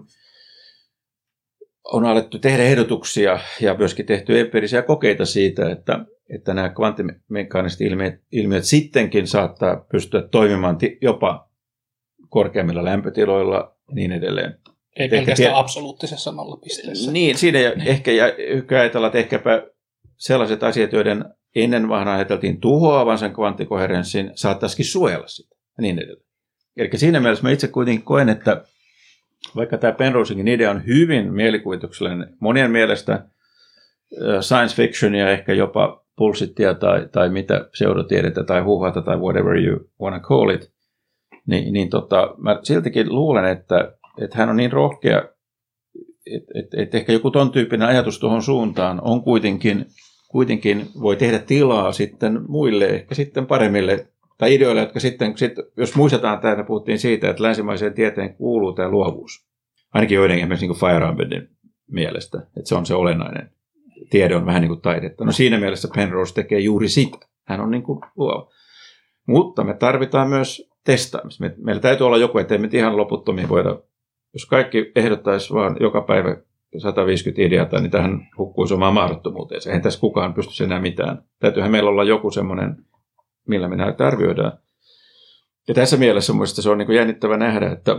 on alettu tehdä ehdotuksia ja myöskin tehty empiirisiä kokeita siitä, että, että nämä kvanttimekaaniset ilmiöt, ilmiöt sittenkin saattaa pystyä toimimaan t- jopa korkeammilla lämpötiloilla ja niin edelleen. Ei pelkästään tie- absoluuttisessa nollapisteessä. Niin, siinä ja ehkä ja ajatellaan, että ehkäpä sellaiset asiat, joiden ennen vaan ajateltiin tuhoavan sen kvanttikoherenssin, saattaisikin suojella sitä ja niin edelleen. Eli siinä mielessä mä itse kuitenkin koen, että vaikka tämä Penrosein idea on hyvin mielikuvituksellinen, monien mielestä science fiction ja ehkä jopa bullshittia tai, tai mitä pseudotiedettä tai huuhata tai whatever you wanna call it, niin, niin tota, mä siltikin luulen, että, että hän on niin rohkea, että, että, että ehkä joku ton tyyppinen ajatus tuohon suuntaan on kuitenkin, kuitenkin voi tehdä tilaa sitten muille, ehkä sitten paremmille tai ideoille, jotka sitten, sit, jos muistetaan täällä, puhuttiin siitä, että länsimaiseen tieteen kuuluu tämä luovuus. Ainakin joidenkin esimerkiksi niin Feyerabendin mielestä, että se on se olennainen. Tiede on vähän niin kuin taidetta. No siinä mielessä Penrose tekee juuri sitä. Hän on niin kuin luova. Mutta me tarvitaan myös testaamista. Me, meillä täytyy olla joku, ettei me ihan loputtomiin voida, jos kaikki ehdottaisi vaan joka päivä sata viisikymmentä ideaa, niin tähän hukkuisi omaan mahdottomuuteen. Eihän tässä kukaan pystyisi enää mitään. Täytyyhän meillä olla joku semmoinen, millä me näitä arvioidaan. Ja tässä mielessä mielestäni se on niin kuin jännittävä nähdä, että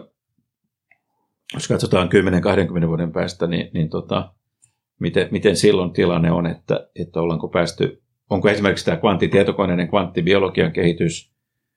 jos katsotaan kymmenen kaksikymmentä vuoden päästä, niin, niin tota, miten, miten silloin tilanne on, että, että ollaanko päästy, onko esimerkiksi tämä kvanttitietokoneiden kvanttibiologian kehitys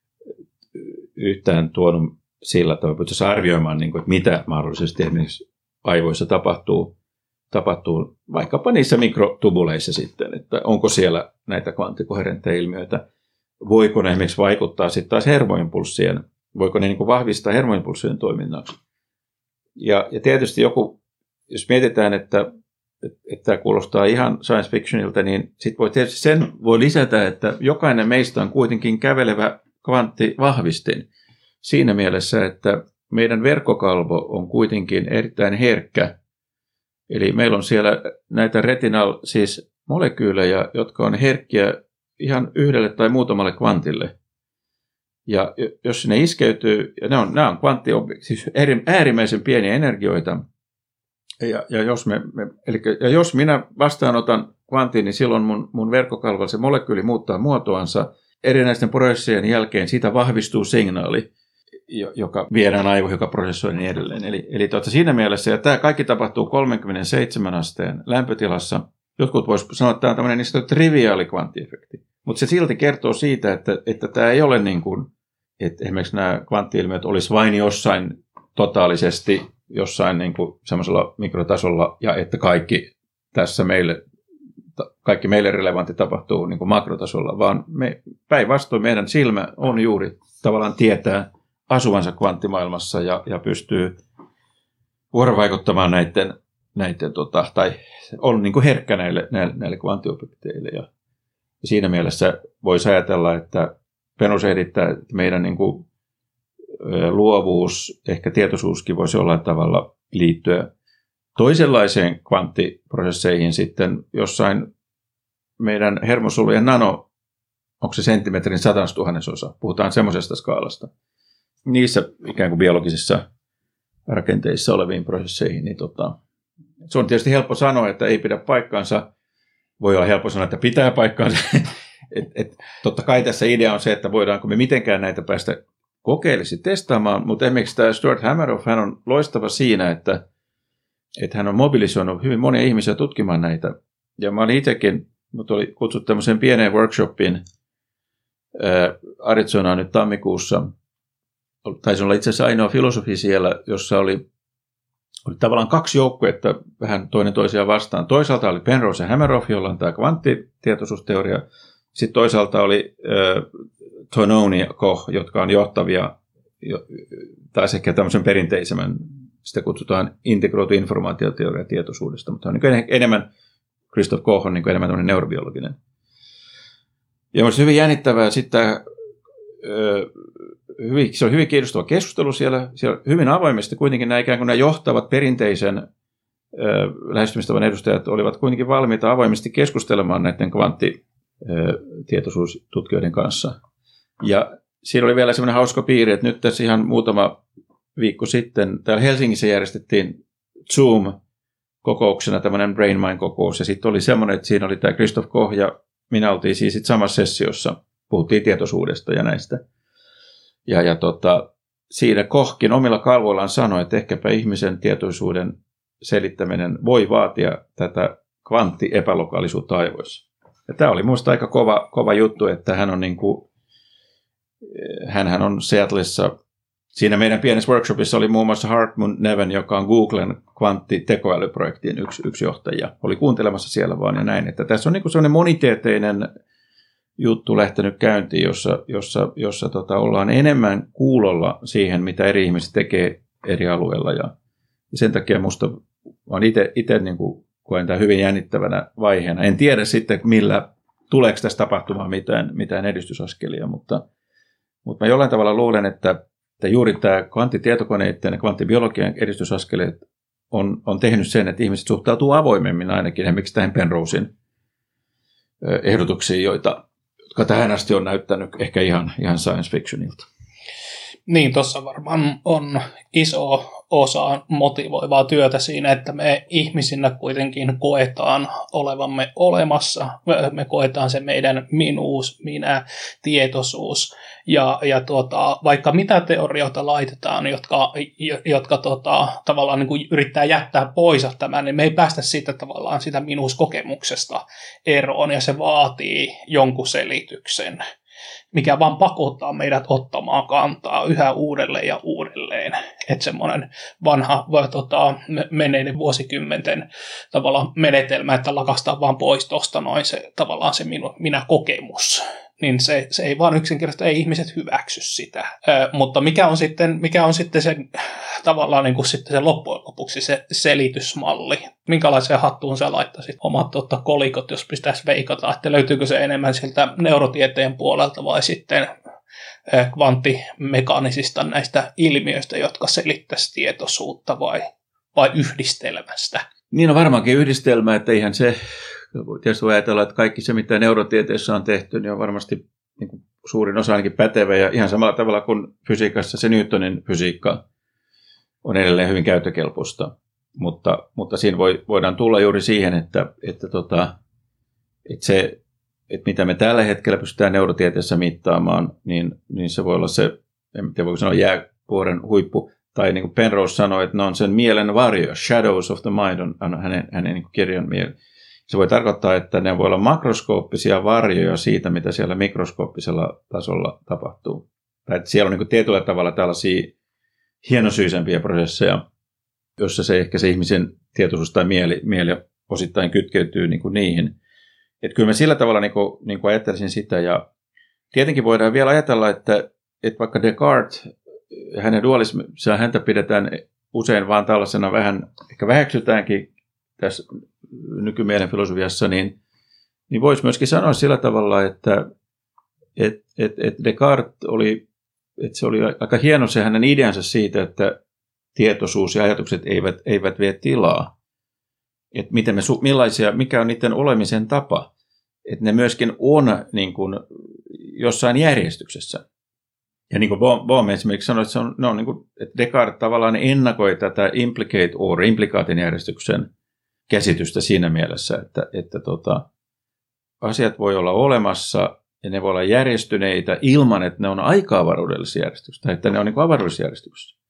yhtään tuonut sillä, että me pystytään arvioimaan, niin kuin, että mitä mahdollisesti esimerkiksi aivoissa tapahtuu, tapahtuu vaikkapa niissä mikrotubuleissa sitten, että onko siellä näitä kvanttikoherentteja ilmiöitä. Voiko ne esimerkiksi vaikuttaa sitten taas hermoimpulssien, voiko ne niin kuin vahvistaa hermoimpulssien toiminnaksi. Ja, ja tietysti joku, jos mietitään, että, että, että tämä kuulostaa ihan science fictionilta, niin sitten voi tietysti sen voi lisätä, että jokainen meistä on kuitenkin kävelevä kvanttivahvistin siinä mielessä, että meidän verkkokalvo on kuitenkin erittäin herkkä. Eli meillä on siellä näitä retinal, siis molekyylejä, jotka on herkkiä ihan yhdelle tai muutamalle kvantille. Ja jos ne iskeytyy, ja ne on, nämä on kvanttiobjekti, siis äärimmäisen pieniä energioita, ja, ja, jos, me, me, eli, ja jos minä vastaanotan kvantin, niin silloin mun, mun verkkokalvolla se molekyyli muuttaa muotoansa. Erinäisten prosessien jälkeen siitä vahvistuu signaali, joka viedään aivoihin, joka prosessoi niin edelleen. Eli, eli tuota, siinä mielessä, ja tämä kaikki tapahtuu kolmekymmentäseitsemän asteen lämpötilassa. Jotkut voisivat sanoa, että tämä on tämmöinen niin sanottu triviaali kvanttiefekti. Mutta se silti kertoo siitä, että, että tämä ei ole niin kuin, että esimerkiksi nämä kvanttiilmiöt olisi vain jossain totaalisesti, jossain niin kuin semmoisella mikrotasolla, ja että kaikki tässä meille, kaikki meille relevantti tapahtuu niin kuin makrotasolla, vaan me, päinvastoin meidän silmä on juuri tavallaan tietää asuvansa kvanttimaailmassa ja, ja pystyy vuorovaikuttamaan näiden, näiden tota, tai on niin kuin herkkä näille, näille, näille kvanttiobjekteille. Ja siinä mielessä voisi ajatella, että Penrose edittää, että meidän niin kuin luovuus, ehkä tietoisuuskin voisi jollain tavalla liittyä toisenlaiseen kvanttiprosesseihin sitten jossain meidän hermosolujen nano, onko se senttimetrin satastuhannesosa, puhutaan semmoisesta skaalasta. Niissä ikään kuin biologisissa rakenteissa oleviin prosesseihin, niin tota, se on tietysti helppo sanoa, että ei pidä paikkaansa. Voi olla helppo sanoa, että pitää paikkaansa. et, et, totta kai tässä idea on se, että voidaanko me mitenkään näitä päästä kokeellisesti testaamaan, mutta esimerkiksi tämä Stuart Hameroff, hän on loistava siinä, että, että hän on mobilisoinut hyvin monia ihmisiä tutkimaan näitä. Ja mä olin itsekin, mut oli kutsuttu tämmöiseen pieneen workshopiin ää, Arizonaan nyt tammikuussa. Taisi olla itse asiassa ainoa filosofi siellä, jossa oli, oli tavallaan kaksi joukkuetta vähän toinen toisiaan vastaan. Toisaalta oli Penrose ja Hameroff, jolla on tämä kvanttitietoisuusteoria. Sitten toisaalta oli äh, Tononi ja Koch, jotka on johtavia, jo, taas ehkä tämmöisen perinteisemmän sitä kutsutaan integroitu informaatioteoria tietoisuudesta, mutta on niin enemmän, Christoph Koch on niin enemmän tämmöinen neurobiologinen. Ja on hyvin jännittävää sitten, hyvin, se on hyvin kiinnostava keskustelu siellä, siellä hyvin avoimesti kuitenkin nämä ikään kuin nämä johtavat perinteisen lähestymistavan edustajat olivat kuitenkin valmiita avoimesti keskustelemaan näiden kvanttitietoisuustutkijoiden kanssa. Ja siinä oli vielä semmoinen hauska piiri, että nyt tässä ihan muutama viikko sitten täällä Helsingissä järjestettiin Zoom-kokouksena tämmöinen Brain Mind-kokous. Ja sitten oli semmoinen, että siinä oli tämä Christoph Koch ja minä oltiin siis sit samassa sessiossa. Puhuttiin tietoisuudesta ja näistä. Ja, ja tota, siinä Kochkin omilla kalvoillaan sanoi, että ehkäpä ihmisen tietoisuuden selittäminen voi vaatia tätä kvanttiepälokaalisuutta aivoissa. Ja tämä oli minusta aika kova, kova juttu, että hän on, niin kuin, hänhän on Seattleissa. Siinä meidän pienessä workshopissa oli muun muassa Hartmut Neven, joka on Googlen kvanttitekoälyprojektin yksi, yksi johtaja. Oli kuuntelemassa siellä vaan ja näin. Että tässä on niin kuin sellainen monitieteinen juttu lähtenyt käyntiin, jossa, jossa, jossa tota, ollaan enemmän kuulolla siihen, mitä eri ihmiset tekee eri alueilla. Ja sen takia minusta olen itse niin kuin koen tämän hyvin jännittävänä vaiheena. En tiedä sitten, millä tuleeko tässä tapahtumaan mitään, mitään edistysaskelia, mutta, mutta mä jollain tavalla luulen, että, että juuri tämä kvanttitietokoneiden ja kvanttibiologian edistysaskeleet on, on tehnyt sen, että ihmiset suhtautuu avoimemmin ainakin esimerkiksi tähän Penrosen ehdotuksiin, joita, jotka tähän asti on näyttänyt ehkä ihan, ihan science fictionilta. Niin, tuossa varmaan on iso osa motivoivaa työtä siinä, että me ihmisinä kuitenkin koetaan olevamme olemassa. Me koetaan se meidän minuus, minä, tietoisuus. Ja, ja tuota, vaikka mitä teorioita laitetaan, jotka, jotka tuota, tavallaan niin kuin yrittää jättää pois tämän, niin me ei päästä siitä tavallaan sitä minuuskokemuksesta eroon, ja se vaatii jonkun selityksen, mikä vaan pakottaa meidät ottamaan kantaa yhä uudelleen ja uudelleen. Että semmoinen vanha tota, menneiden vuosikymmenten tavallaan menetelmä, että lakastaa vaan pois tuosta noin se, tavallaan se minu, minä-kokemus, niin se, se ei vaan yksinkertaisesti, ei ihmiset hyväksy sitä. Ö, mutta mikä on sitten, mikä on sitten se tavallaan niin kuin sitten se loppujen lopuksi se selitysmalli? Minkälaiseen hattuun sä laittaisit omat totta, kolikot, jos pitäisi veikata, että löytyykö se enemmän sieltä neurotieteen puolelta vai sitten kvanttimekaanisista näistä ilmiöistä, jotka selittäisi tietoisuutta vai, vai yhdistelmästä? Niin on varmaankin yhdistelmä, että eihän se, tietysti voi ajatella, että kaikki se, mitä neurotieteessä on tehty, niin on varmasti niin kuin suurin osa ainakin pätevä, ja ihan samalla tavalla kuin fysiikassa se Newtonin fysiikka on edelleen hyvin käyttökelpoista, mutta, mutta siinä voi, voidaan tulla juuri siihen, että, että, tota, että se, että mitä me tällä hetkellä pystytään neurotieteessä mittaamaan, niin, niin se voi olla se, en tiedä voiko sanoa jäävuoren huippu, tai niin kuin Penrose sanoi, että ne on sen mielen varjo, Shadows of the Mind on, on hänen, hänen niin kuin kirjan mieli. Se voi tarkoittaa, että ne voi olla makroskooppisia varjoja siitä, mitä siellä mikroskooppisella tasolla tapahtuu. Tai että siellä on niin kuin tietyllä tavalla tällaisia hienosyisempiä prosesseja, jossa se ehkä se ihmisen tietoisuus tai mieli, mieli osittain kytkeytyy niin kuin niihin. Että kyllä mä sillä tavalla niin kuin, niin kuin ajattelisin sitä. Ja tietenkin voidaan vielä ajatella, että, että vaikka Descartes, hänen dualismissaan häntä pidetään usein vaan tällaisena vähän, ehkä väheksytäänkin tässä nykymielen filosofiassa, niin, niin voisi myöskin sanoa sillä tavalla, että et, et, et Descartes oli, että se oli aika hieno se hänen ideansa siitä, että tietoisuus ja ajatukset eivät, eivät vie tilaa. Että miten me, millaisia, mikä on niiden olemisen tapa. Että ne myöskin on niin kuin jossain järjestyksessä. Ja niin kuin Bohm esimerkiksi sanoi, että, se on, ne on niin kuin, että Descartes tavallaan ennakoi tätä implicate or, implikaatin järjestyksen käsitystä siinä mielessä, että, että tota, asiat voi olla olemassa ja ne voi olla järjestyneitä ilman, että ne on aika avaruudellisessa järjestyksessä, tai että ne on niin kuin avaruudellisessa järjestyksessä.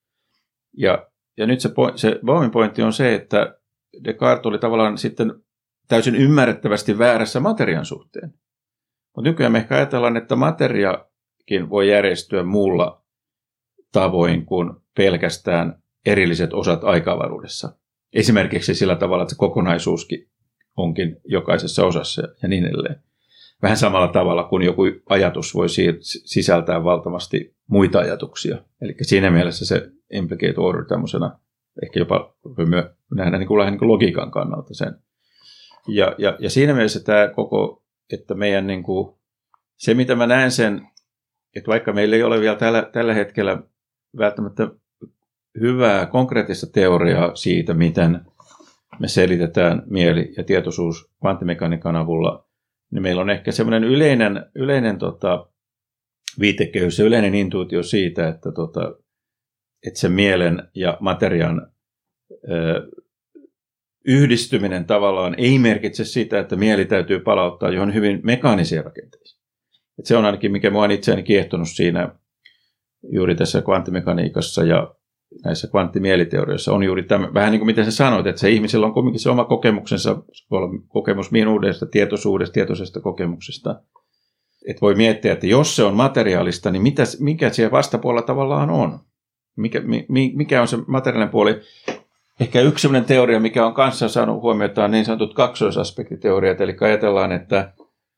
Ja, ja nyt se, se Bohmin pointti on se, että Descartes oli tavallaan sitten täysin ymmärrettävästi väärässä materian suhteen. Mutta nykyään me ehkä ajatellaan, että materiakin voi järjestyä muulla tavoin kuin pelkästään erilliset osat aika-avaruudessa. Esimerkiksi sillä tavalla, että se kokonaisuuskin onkin jokaisessa osassa ja niin edelleen. Vähän samalla tavalla kuin joku ajatus voi sisältää valtavasti muita ajatuksia. Eli siinä mielessä se implicate order tämmöisenä Ehkä jopa voimme nähdä niin kuin, niin kuin logiikan kannalta sen. Ja, ja, ja siinä mielessä tämä koko, että meidän niin kuin, se mitä mä näen sen, että vaikka meillä ei ole vielä tällä, tällä hetkellä välttämättä hyvää konkreettista teoriaa siitä, miten me selitetään mieli ja tietoisuus kvanttimekaniikan avulla, niin meillä on ehkä semmoinen yleinen, yleinen tota, viitekehys ja yleinen intuitio siitä, että, tota, että se mielen ja materiaan ö, yhdistyminen tavallaan ei merkitse sitä, että mieli täytyy palauttaa johon hyvin mekaanisia rakenteisiin. Että se on ainakin, mikä minua on itseäni kiehtonut siinä juuri tässä kvanttimekaniikassa ja näissä kvanttimieliteorioissa on juuri tämä, vähän niin kuin miten sä sanoit, että se ihmisellä on kuitenkin se oma kokemuksensa, kokemus minuudesta, tietoisuudesta, tietoisesta kokemuksesta. Että voi miettiä, että jos se on materiaalista, niin mitä, mikä siellä vastapuolella tavallaan on? Mikä, mi, mikä on se materiaalinen puoli? Ehkä yksi sellainen teoria, mikä on kanssa saanut huomiota, on niin sanotut kaksoisaspektiteoriat, eli ajatellaan, että,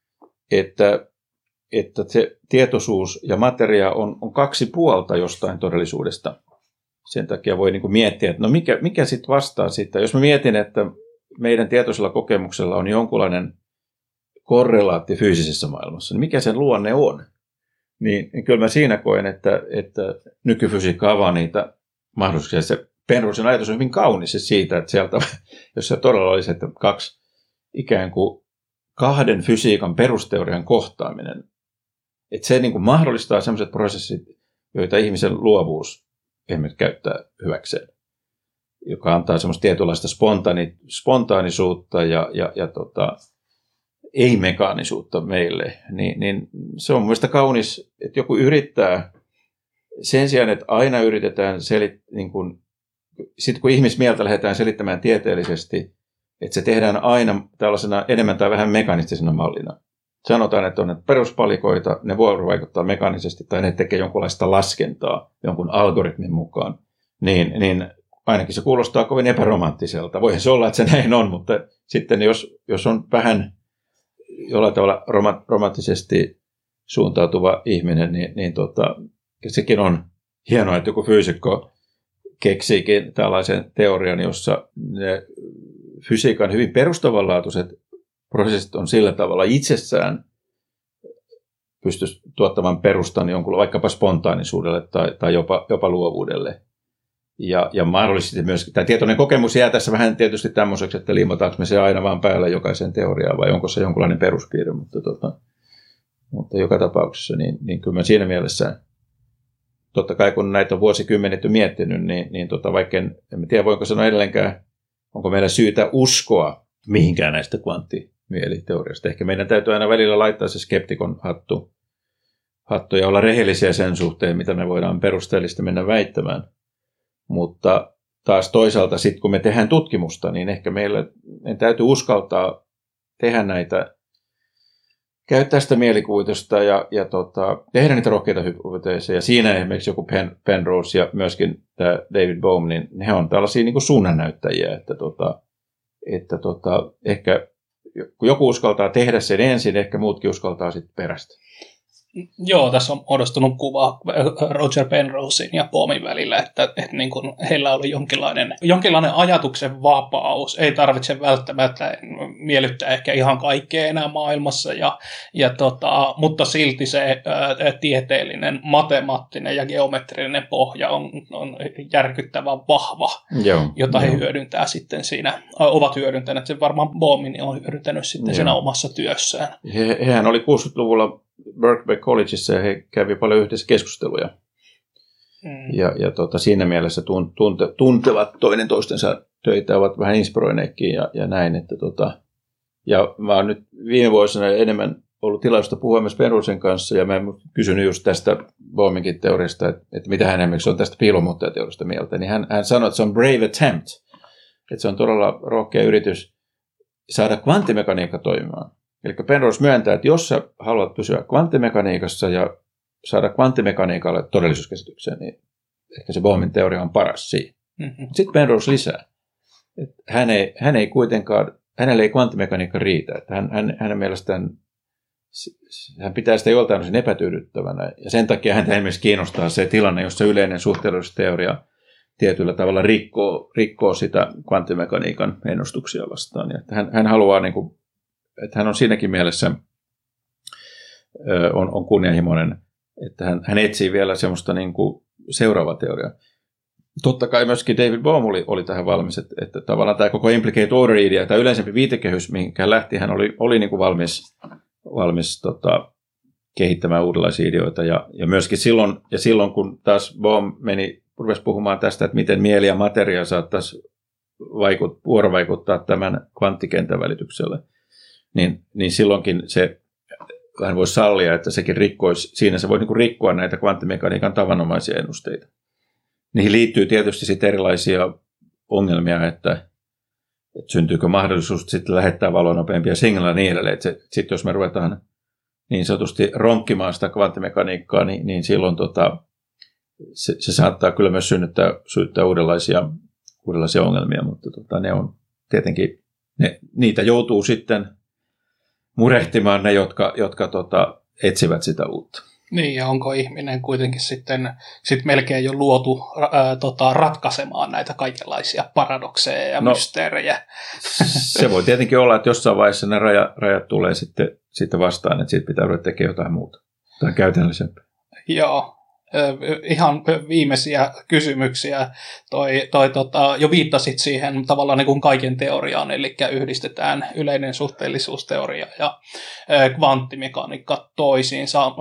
että, että se tietoisuus ja materia on, on kaksi puolta jostain todellisuudesta. Sen takia voi niin kuin miettiä, että no mikä, mikä sitten vastaa sitä. Jos mä mietin, että meidän tietoisella kokemuksella on jonkunlainen korrelaatti fyysisessä maailmassa, niin mikä sen luonne on? Niin, niin kyllä mä siinä koen, että, että nykyfysiikka avaa niitä mahdollisuuksia. Se Penrosen ajatus on hyvin kaunis siitä, että sieltä, jos se todella olisi, että kaksi ikään kuin kahden fysiikan perusteorian kohtaaminen, että se niin kuin mahdollistaa sellaiset prosessit, joita ihmisen luovuus esimerkiksi käyttää hyväkseen, joka antaa semmoista tietynlaista spontaani, spontaanisuutta ja, ja, ja tota, ei-mekaanisuutta meille, niin, niin se on mielestäni kaunis, että joku yrittää, sen sijaan, että aina yritetään selittää, niin kun, sitten kun ihmismieltä lähdetään selittämään tieteellisesti, että se tehdään aina tällaisena enemmän tai vähän mekanistisena mallina. Sanotaan, että on ne peruspalikoita, ne vuorovaikuttaa mekaanisesti tai ne tekee jonkunlaista laskentaa jonkun algoritmin mukaan, niin, niin ainakin se kuulostaa kovin epäromanttiselta. Voihan se olla, että se näin on, mutta sitten jos, jos on vähän jollain tavalla romanttisesti suuntautuva ihminen, niin, niin tota, sekin on hienoa, että joku fyysikko keksiikin tällaisen teorian, jossa ne fysiikan hyvin perustavanlaatuiset prosessit on sillä tavalla itsessään pystyisi tuottamaan perustan jonkun vaikkapa spontaanisuudelle tai, tai jopa, jopa luovuudelle. Ja, ja mahdollisesti myös, tämä tietoinen kokemus jää tässä vähän tietysti tämmöiseksi, että liimataanko me se aina vaan päällä jokaisen teoriaan vai onko se jonkunlainen peruspiirre, mutta, tota, mutta joka tapauksessa, niin, niin kyllä mä siinä mielessä, totta kai kun näitä on vuosikymmenet jo miettinyt, niin, niin tota, vaikka en, en tiedä voinko sanoa edelleenkään, onko meillä syytä uskoa mihinkään näistä kvanttimieliteoriasta. Ehkä meidän täytyy aina välillä laittaa se skeptikon hattu, hattu ja olla rehellisiä sen suhteen, mitä me voidaan perusteellisesti mennä väittämään. Mutta taas toisaalta sitten, kun me tehdään tutkimusta, niin ehkä meillä meidän täytyy uskaltaa tehdä näitä, käyttää sitä mielikuvitusta ja, ja tota, tehdä niitä rohkeita hypoteeseja. Siinä esimerkiksi joku Pen, Penrose ja myöskin tämä David Bohm, niin he on tällaisia niin kuin suunnannäyttäjiä, että, tota, että tota, ehkä kun joku uskaltaa tehdä sen ensin, ehkä muutkin uskaltaa sitten perästä. Joo, tässä on muodostunut kuva Roger Penrosen ja Bohmin välillä, että, että niin kuin heillä oli jonkinlainen, jonkinlainen ajatuksen vapaus. Ei tarvitse välttämättä miellyttää ehkä ihan kaikkea enää maailmassa, ja, ja tota, mutta silti se ää, tieteellinen, matemaattinen ja geometrinen pohja on, on järkyttävän vahva, joo, jota joo. he hyödyntää sitten siinä, ovat hyödyntäneet. Sen varmaan Bohmin on hyödyntänyt sitten joo. siinä omassa työssään. He, hehän oli kuusikymmentäluvulla Berkeley Collegeissa ja he kävi paljon yhdessä keskusteluja. Mm. Ja, ja tota, siinä mielessä tunte, tuntevat toinen toistensa töitä, ovat vähän inspiroineetkin ja, ja näin. Että tota, ja mä oon nyt viime vuosina enemmän ollut tilaisuutta puhua myös Penrosen kanssa ja mä en kysynyt just tästä Bohminkin teoriasta, että, että mitä hän esimerkiksi on tästä piilomuuttajateoriasta mieltä. Niin hän, hän sanoi, että se on brave attempt, että se on todella rohkea yritys saada kvanttimekaniikka toimimaan. Eli Penrose myöntää, että jos sä haluat pysyä kvanttimekaniikassa ja saada kvanttimekaniikalle todellisuuskäsitykseen, niin ehkä se Bohmin teoria on paras siinä. Mm-hmm. Sitten Penrose lisää, että hän ei, hän ei kuitenkaan, hänelle ei kvanttimekaniikka riitä. Että hän, hän, hänen mielestään hän pitää sitä joltain osin epätyydyttävänä. Ja sen takia häntä esimerkiksi kiinnostaa se tilanne, jossa yleinen suhteellisuusteoria tietyllä tavalla rikkoo, rikkoo sitä kvanttimekaniikan ennustuksia vastaan. Ja että hän, hän haluaa, niin kuin, että hän on siinäkin mielessä ö, on, on kunnianhimoinen, että hän, hän etsii vielä semmoista niin kuin seuraavaa teoriaa. Totta kai myöskin David Bohm oli, oli tähän valmis, että, että tavallaan tämä koko implicate order-idea, tämä yleisempi viitekehys, mihin lähti, hän oli, oli niin kuin valmis, valmis tota, kehittämään uudenlaisia ideoita. Ja, ja myöskin silloin, ja silloin, kun taas Bohm meni, rupesi puhumaan tästä, että miten mieli ja materia saattaisi vaikut, vuorovaikuttaa tämän kvanttikentän välityksellä, niin, niin silloinkin se, hän voisi sallia, että sekin rikkoisi, siinä se voi niin kuin rikkoa näitä kvanttimekaniikan tavanomaisia ennusteita. Niihin liittyy tietysti sitten erilaisia ongelmia, että, että syntyykö mahdollisuus sitten lähettää valonopeampia signaaleja ja niin edelleen. Sitten jos me ruvetaan niin sanotusti ronkkimaan sitä kvanttimekaniikkaa, niin, niin silloin tota, se, se saattaa kyllä myös synnyttää, synnyttää uudenlaisia, uudenlaisia ongelmia, mutta tota, ne on tietenkin, ne, niitä joutuu sitten murehtimaan ne, jotka, jotka tota, etsivät sitä uutta. Niin, ja onko ihminen kuitenkin sitten sit melkein jo luotu ää, tota, ratkaisemaan näitä kaikenlaisia paradokseja ja no, mysteerejä? Se voi tietenkin olla, että jossain vaiheessa ne rajat, rajat tulee sitten, sitten vastaan, että siitä pitää ruveta tekemään jotain muuta. Tai käytännöllisempää. Joo. Ihan viimeisiä kysymyksiä. Toi, toi, tota, jo viittasit siihen tavallaan niin kuin kaiken teoriaan, eli yhdistetään yleinen suhteellisuusteoria ja kvanttimekaniikka toisiinsa.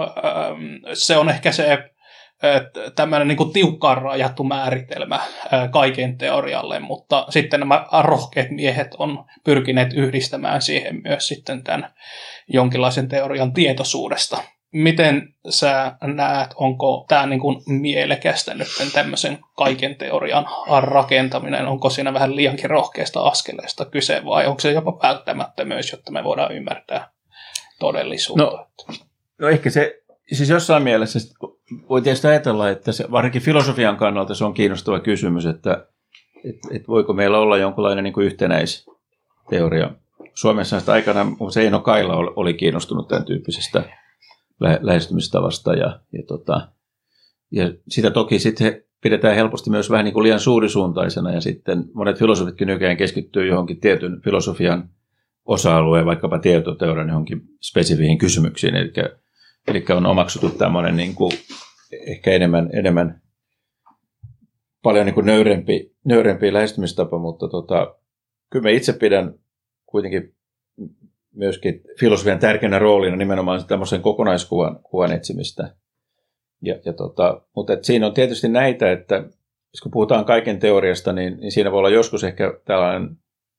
Se on ehkä se tämmöinen niin kuin tiukkaan rajattu määritelmä kaiken teorialle, mutta sitten nämä rohkeat miehet on pyrkineet yhdistämään siihen myös sitten tämän jonkinlaisen teorian tietoisuudesta. Miten sä näet, onko tämä niin kuin mielekästä nyt tämmöisen kaiken teorian rakentaminen? Onko siinä vähän liiankin rohkeasta askeleesta kyse vai onko se jopa välttämättömyys, jotta me voidaan ymmärtää todellisuutta? No, no ehkä se, siis jossain mielessä voi tietysti ajatella, että se, varsinkin filosofian kannalta se on kiinnostava kysymys, että et, et voiko meillä olla jonkinlainen niin kuin yhtenäisteoria. Suomessa sitä aikana Seino Kaila oli, oli kiinnostunut tämän tyyppisestä lähestymistavasta ja, ja, tota, ja sitä toki sitten pidetään helposti myös vähän niin kuin liian suurisuuntaisena ja sitten monet filosofitkin nykyään keskittyy johonkin tietyn filosofian osa-alueen, vaikkapa tietoteorian johonkin spesifiihin kysymyksiin, eli, eli on omaksuttu tämmöinen niin kuin ehkä enemmän, enemmän paljon niin kuin nöyrempi, nöyrempi lähestymistapa, mutta tota, kyllä mä itse pidän kuitenkin myöskin filosofian tärkeänä roolina nimenomaan tämmöisen kokonaiskuvan kuvan etsimistä. Ja, ja tota, mutta et siinä on tietysti näitä, että kun puhutaan kaiken teoriasta, niin, niin siinä voi olla joskus ehkä tällainen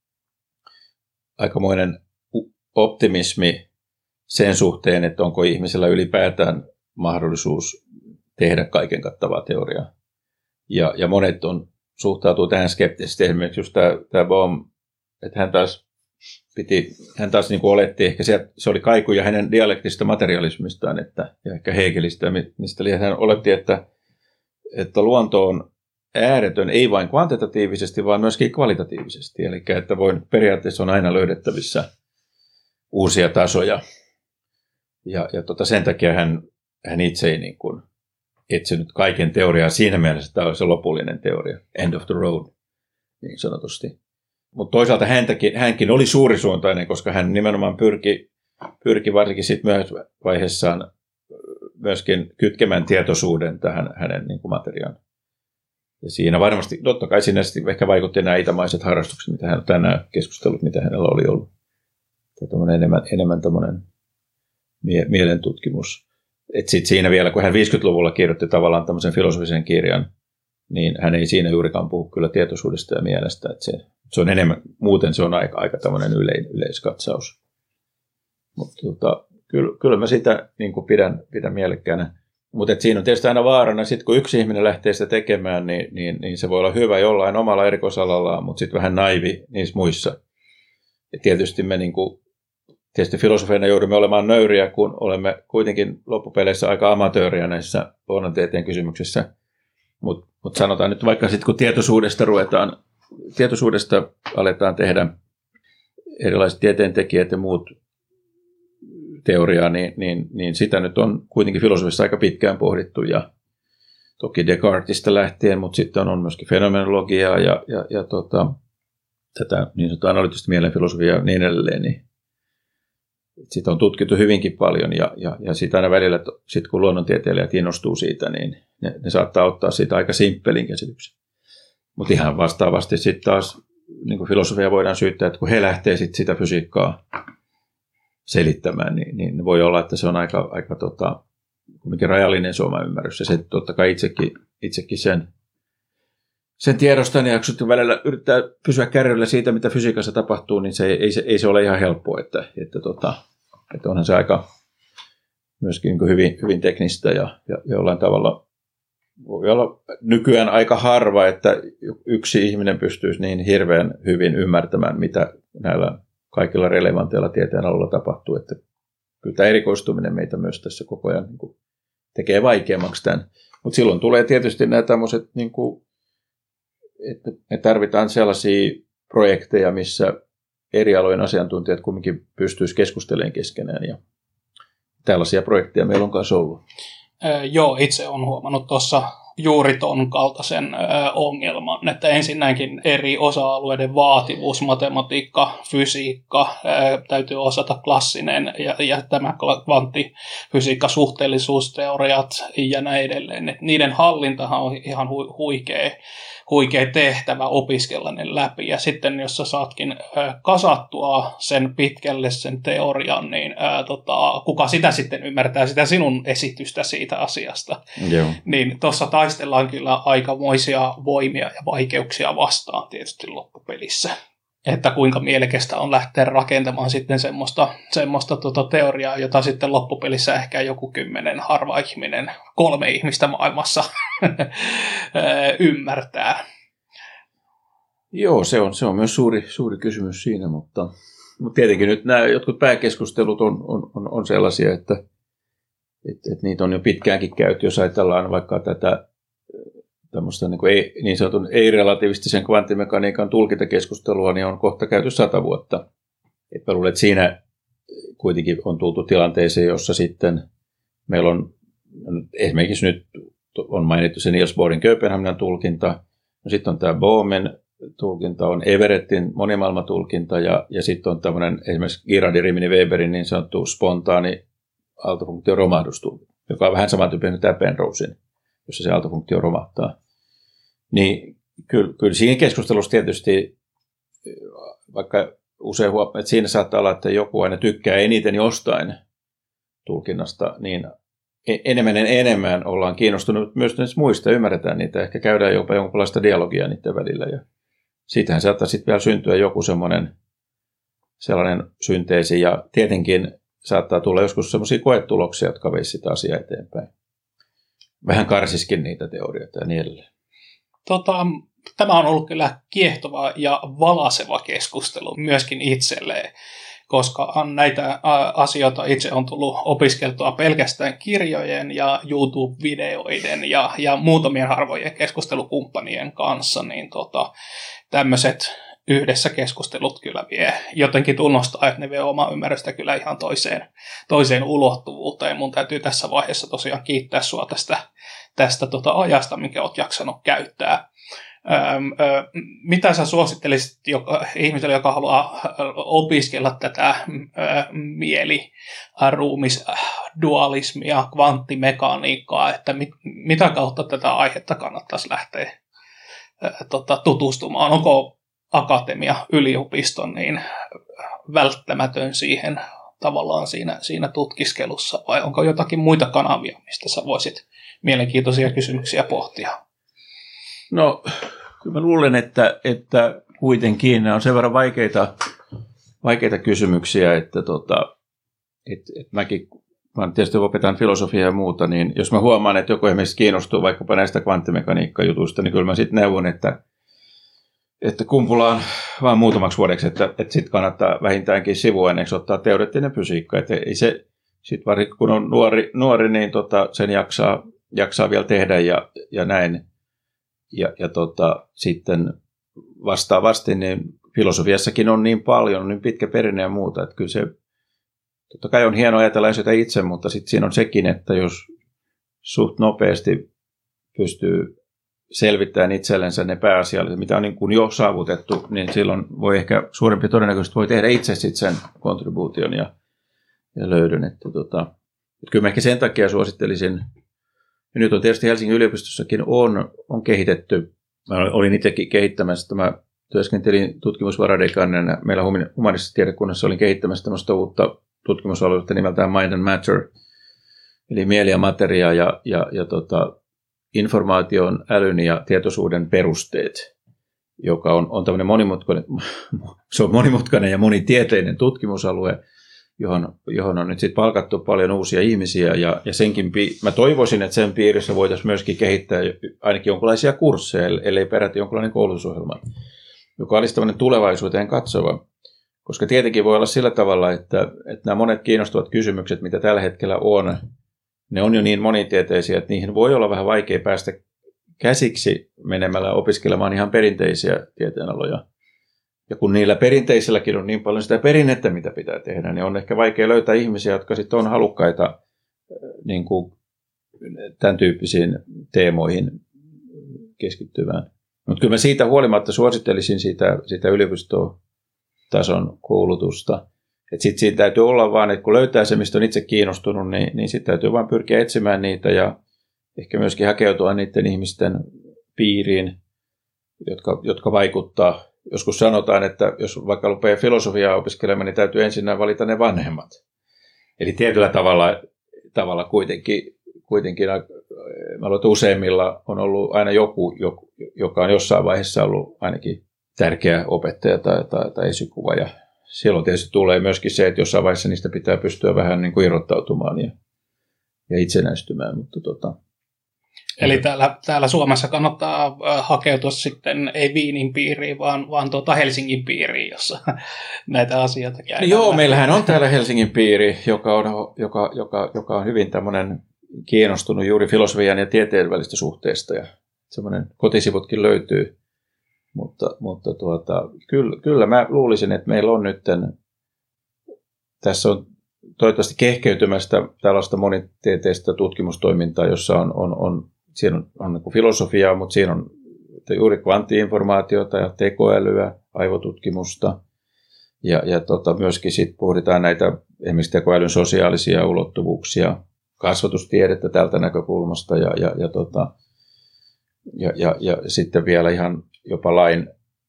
aikamoinen optimismi sen suhteen, että onko ihmisellä ylipäätään mahdollisuus tehdä kaiken kattavaa teoriaa. Ja, ja monet on, suhtautuu tähän skeptisesti. Esimerkiksi just tämä, tämä Bohm, että hän taas Piti, hän taas niin kuin oletti, ehkä se, se oli kaikuja hänen dialektista materialismistaan, että, ja ehkä Hegelistä, mistä hän oletti, että, että luonto on ääretön, ei vain kvantitatiivisesti, vaan myöskin kvalitatiivisesti. Eli että voi, periaatteessa on aina löydettävissä uusia tasoja. Ja, ja tota, sen takia hän, hän itse ei niin kuin etsinyt kaiken teoriaa siinä mielessä, että tämä oli se lopullinen teoria, end of the road, niin sanotusti. Mutta toisaalta häntäkin, hänkin oli suurisuuntainen, koska hän nimenomaan pyrki, pyrki varsinkin sitten myös vaiheessaan myöskin kytkemään tietoisuuden tähän hänen niin kuin materiaan. Ja siinä varmasti, totta kai siinä ehkä vaikutti nämä itämaiset harrastukset, mitä hän tänään keskustellut, mitä hänellä oli ollut. Enemmän, enemmän tämmöinen mie- mielentutkimus. Et sit siinä vielä, kun hän viisikymmentäluvulla kirjoitti tavallaan tämmöisen filosofisen kirjan, niin hän ei siinä juurikaan puhu kyllä tietoisuudesta ja mielestä. Että se, se on enemmän, muuten se on aika, aika tämmöinen yle, yleiskatsaus. Mutta tota, kyllä, kyllä mä sitä niin kuin pidän, pidän mielekkäänä. Mutta siinä on tietysti aina vaarana, sit kun yksi ihminen lähtee sitä tekemään, niin, niin, niin se voi olla hyvä jollain omalla erikoisalallaan, mutta sitten vähän naivi niissä muissa. Ja tietysti me niin kuin, tietysti filosofeina joudumme olemaan nöyriä, kun olemme kuitenkin loppupeleissä aika amatööriä näissä luonnontieteen kysymyksissä. Mutta mut sanotaan nyt vaikka sitten, kun tietoisuudesta ruvetaan, tietoisuudesta aletaan tehdä erilaiset tieteentekijät ja muut teoriaa, niin, niin, niin sitä nyt on kuitenkin filosofissa aika pitkään pohdittu. Ja toki Descartesista lähtien, mutta sitten on myöskin fenomenologiaa ja, ja, ja tota, tätä niin sanottua analyyttistä mielenfilosofiaa ja niin edelleen, niin sitä on tutkittu hyvinkin paljon, ja, ja, ja sitten aina välillä, sit kun luonnontieteilijät innostuu siitä, niin ne, ne saattaa ottaa siitä aika simppelin käsityksen. Mutta ihan vastaavasti sitten taas niin filosofia voidaan syyttää, että kun he lähtee sit sitä fysiikkaa selittämään, niin, niin voi olla, että se on aika, aika tota, rajallinen se oma ymmärrys. Ja se totta kai itsekin, itsekin sen, sen tiedostan, ja kun välillä yrittää pysyä kärryllä siitä, mitä fysiikassa tapahtuu, niin se ei, se, ei se ole ihan helppoa, että, että, tota, että onhan se aika myöskin niin hyvin, hyvin teknistä ja, ja jollain tavalla voi olla nykyään aika harva, että yksi ihminen pystyisi niin hirveän hyvin ymmärtämään, mitä näillä kaikilla relevanteilla tieteen alueilla tapahtuu. Että kyllä tämä erikoistuminen meitä myös tässä koko ajan niin kuin tekee vaikeammaksi tämän. Mutta silloin tulee tietysti nämä tämmöiset, niin kuin, että me tarvitaan sellaisia projekteja, missä eri alojen asiantuntijat kumminkin pystyisivät keskustelemaan keskenään. Ja tällaisia projekteja meillä on kanssa ollut. Öö, joo, itse olen huomannut tuossa juuri ton kaltaisen öö, ongelman, että ensinnäkin eri osa-alueiden vaativuus, matematiikka, fysiikka, öö, täytyy osata klassinen ja, ja tämä kvanttifysiikka, suhteellisuusteoriat ja näin edelleen. Et niiden hallintahan on ihan hu- huikea, huikea tehtävä opiskella ne läpi. Ja sitten jos sä saatkin öö, kasattua sen pitkälle sen teorian, niin öö, tota, kuka sitä sitten ymmärtää, sitä sinun esitystä siitä asiasta. Joo. Niin tuossa taistellaan kyllä aikamoisia voimia ja vaikeuksia vastaan tietysti loppupelissä. Että kuinka mielekästä on lähteä rakentamaan sitten semmoista, semmoista tuota teoriaa, jota sitten loppupelissä ehkä joku kymmenen harva ihminen, kolme ihmistä maailmassa ymmärtää. Joo, se on, se on myös suuri, suuri kysymys siinä, mutta, mutta tietenkin nyt nämä jotkut pääkeskustelut on, on, on, on sellaisia, että että et niitä on jo pitkäänkin käyty, jos ajatellaan vaikka tätä tämmöistä niin, kuin ei, niin sanotun ei-relativistisen kvanttimekaniikan tulkintakeskustelua, niin on kohta käyty sata vuotta. Et mä luulen, että siinä kuitenkin on tultu tilanteeseen, jossa sitten meillä on, esimerkiksi nyt on mainittu se Niels Bohrin Kööpenhaminan tulkinta, no sitten on tämä Bohmen tulkinta, on Everettin monimaailmatulkinta, ja, ja sitten on tämmöinen esimerkiksi Girardin, Rimini, Weberin niin sanottu spontaani aaltofunktion romahdustulkinta, joka on vähän samantyyppinen kuin tämä Penrosen, jossa se aaltofunktio romahtaa. Niin kyllä, kyllä siinä keskustelussa tietysti, vaikka usein huomaa, että siinä saattaa olla, että joku aina tykkää eniten jostain tulkinnasta, niin enemmän ja enemmän ollaan kiinnostunut myös näistä muista, ymmärretään niitä, ehkä käydään jopa jonkinlaista dialogia niiden välillä. Ja siitähän saattaa sitten vielä syntyä joku semmoinen sellainen synteesi, ja tietenkin saattaa tulla joskus sellaisia koetuloksia, jotka veisivät sitä asiaa eteenpäin. Vähän karsiskin niitä teorioita ja niin edelleen. Tota, tämä on ollut kyllä kiehtova ja valaseva keskustelu myöskin itselleen, koska näitä asioita itse on tullut opiskeltua pelkästään kirjojen ja YouTube-videoiden ja, ja muutamien harvojen keskustelukumppanien kanssa, niin tota, tämmöiset yhdessä keskustelut kyllä vie jotenkin tunnustaa, että ne vie omaa ymmärrystä kyllä ihan toiseen, toiseen ulottuvuuteen. Mun täytyy tässä vaiheessa tosiaan kiittää sua tästä, tästä tota ajasta, minkä oot jaksanut käyttää. Öm, ö, mitä sä suosittelisit joka, ihmiselle, joka haluaa opiskella tätä ö, mieli-ruumis-dualismia, kvanttimekaniikkaa, että mit, mitä kautta tätä aihetta kannattaisi lähteä ö, tota, tutustumaan? Onko akatemia, yliopiston, niin välttämätön siihen tavallaan siinä, siinä tutkiskelussa, vai onko jotakin muita kanavia, mistä sä voisit mielenkiintoisia kysymyksiä pohtia? No, kyllä mä luulen, että, että kuitenkin nämä on sen verran vaikeita, vaikeita kysymyksiä, että tota, et, et mäkin, mä tietysti opetan filosofiaa ja muuta, niin jos mä huomaan, että joku esimerkiksi kiinnostuu vaikkapa näistä kvanttimekaniikkajutuista, niin kyllä mä sitten neuvon, että että kumpulaan vaan muutamaksi vuodeksi, että, että sitten kannattaa vähintäänkin sivuaineeksi ottaa teoreettinen fysiikka. Että ei se, sit varsinkin kun on nuori, nuori niin tota, sen jaksaa, jaksaa vielä tehdä ja, ja näin. Ja, ja tota, sitten vastaavasti niin filosofiassakin on niin paljon, niin pitkä perinne ja muuta, että kyllä se totta kai on hienoa ajatella sitä itse, mutta sitten siinä on sekin, että jos suht nopeasti pystyy selvittämään itsellensä ne pääasialliset, mitä on niin kuin jo saavutettu, niin silloin voi ehkä suurempi todennäköisesti voi tehdä itse sitten sen kontribuution ja, ja löydön. Että tota, että kyllä mä ehkä sen takia suosittelisin, ja nyt on tietysti Helsingin yliopistossakin on, on kehitetty, mä olin itsekin kehittämässä, mä työskentelin tutkimusvaradekannina, meillä humanistisessa tiedekunnassa olin kehittämässä tämmöistä uutta tutkimusaluetta nimeltään Mind and Matter, eli mieli ja materia ja, ja, ja tota, informaation, älyn ja tietoisuuden perusteet, joka on, on tämmöinen monimutkainen, se on monimutkainen ja monitieteinen tutkimusalue, johon, johon on nyt sitten palkattu paljon uusia ihmisiä, ja, ja senkin, mä toivoisin, että sen piirissä voitaisiin myöskin kehittää ainakin jonkinlaisia kursseja, ellei peräti jonkinlainen koulutusohjelma, joka olisi tämmöinen tulevaisuuteen katsova. Koska tietenkin voi olla sillä tavalla, että, että nämä monet kiinnostavat kysymykset, mitä tällä hetkellä on, ne on jo niin monitieteisiä, että niihin voi olla vähän vaikea päästä käsiksi menemällä opiskelemaan ihan perinteisiä tieteenaloja. Ja kun niillä perinteisilläkin on niin paljon sitä perinnettä, mitä pitää tehdä, niin on ehkä vaikea löytää ihmisiä, jotka sitten on halukkaita niin kuin tämän tyyppisiin teemoihin keskittyvään. Mutta kyllä mä siitä huolimatta suosittelisin sitä, sitä yliopistotason koulutusta. Että sitten siitä täytyy olla vaan, että kun löytää se, mistä on itse kiinnostunut, niin, niin sitten täytyy vaan pyrkiä etsimään niitä ja ehkä myöskin hakeutua niiden ihmisten piiriin, jotka, jotka vaikuttaa. Joskus sanotaan, että jos vaikka rupeaa filosofiaa opiskelemaan, niin täytyy ensin valita ne vanhemmat. Eli tietyllä tavalla, tavalla kuitenkin, kuitenkin mä luulen, että useimmilla on ollut aina joku, joka on jossain vaiheessa ollut ainakin tärkeä opettaja tai, tai, tai esikuva. Ja silloin tietysti tulee myöskin se, että jossain vaiheessa niistä pitää pystyä vähän niin kuin irrottautumaan ja, ja itsenäistymään. Mutta tota, Eli täällä, täällä Suomessa kannattaa hakeutua sitten ei Viinin piiriin, vaan, vaan tuota Helsingin piiriin, jossa näitä asioita käydään. No joo, meillähän on täällä Helsingin piiri, joka on, joka, joka, joka on hyvin tämmöinen kiinnostunut juuri filosofian ja tieteen välistä suhteesta. Ja semmoinen kotisivutkin löytyy. Mutta, mutta tuota, kyllä, kyllä mä luulisin, että meillä on nyt, tässä on toivottavasti kehkeytymästä tällaista monitieteistä tutkimustoimintaa, jossa on, on, on, siinä on, on niin kuin filosofiaa, mutta siinä on juuri kvanttiinformaatiota ja tekoälyä, aivotutkimusta. Ja, ja tota, myöskin sit pohditaan näitä esimerkiksi tekoälyn sosiaalisia ulottuvuuksia, kasvatustiedettä tältä näkökulmasta ja, ja, ja, tota, ja, ja, ja sitten vielä ihan jopa lain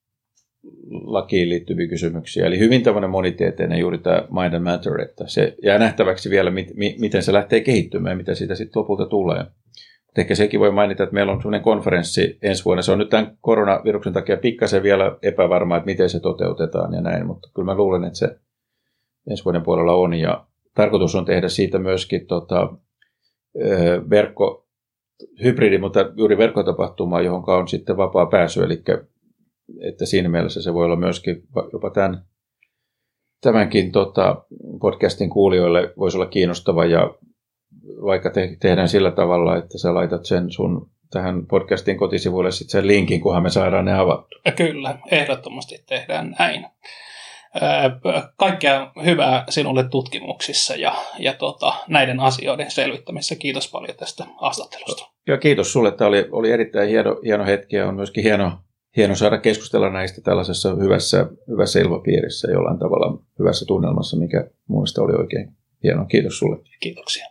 lakiin liittyviä kysymyksiä. Eli hyvin tämmöinen monitieteinen juuri tämä Mind and Matter, että se jää nähtäväksi vielä, mit, mi, miten se lähtee kehittymään ja mitä siitä sitten lopulta tulee. Mutta ehkä sekin voi mainita, että meillä on sellainen konferenssi ensi vuonna. Se on nyt tämän koronaviruksen takia pikkasen vielä epävarmaa, että miten se toteutetaan ja näin, mutta kyllä mä luulen, että se ensi vuoden puolella on. Ja tarkoitus on tehdä siitä myöskin tota, verkko, hybridi, mutta juuri verkkotapahtumaa, johon on sitten vapaa pääsy, eli että siinä mielessä se voi olla myöskin jopa tämän, tämänkin tota, podcastin kuulijoille voisi olla kiinnostava, ja vaikka te, tehdään sillä tavalla, että sä laitat sen sun tähän podcastin kotisivuille sitten sen linkin, kunhan me saadaan ne avattu. Kyllä, ehdottomasti tehdään näin. Kaikkea hyvää sinulle tutkimuksissa ja, ja tota, näiden asioiden selvittämisessä. Kiitos paljon tästä haastattelusta. Joo, kiitos sulle. Tämä oli, oli erittäin hieno, hieno hetki ja on myöskin hieno, hieno saada keskustella näistä tällaisessa hyvässä, hyvässä ilmapiirissä, jollain tavalla hyvässä tunnelmassa, mikä mun mielestä oli oikein hieno. Kiitos sulle. Kiitoksia.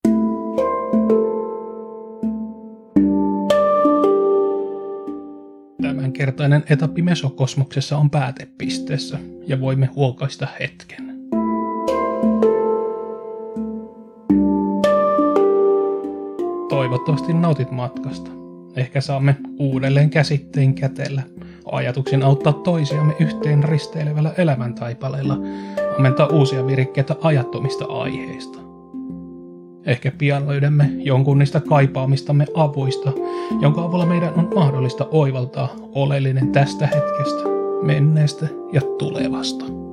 Tämänkertainen etappi Mesokosmoksessa on päätepisteessä ja voimme huokaista hetken. Toivottavasti nautit matkasta. Ehkä saamme uudelleen käsitteen kätellä, ajatuksin auttaa toisiamme yhteen risteilevällä elämäntaipaleella, ammentaa uusia virikkeitä ajattomista aiheista. Ehkä pian löydämme jonkun niistä kaipaamistamme avuista, jonka avulla meidän on mahdollista oivaltaa oleellinen tästä hetkestä, menneestä ja tulevasta.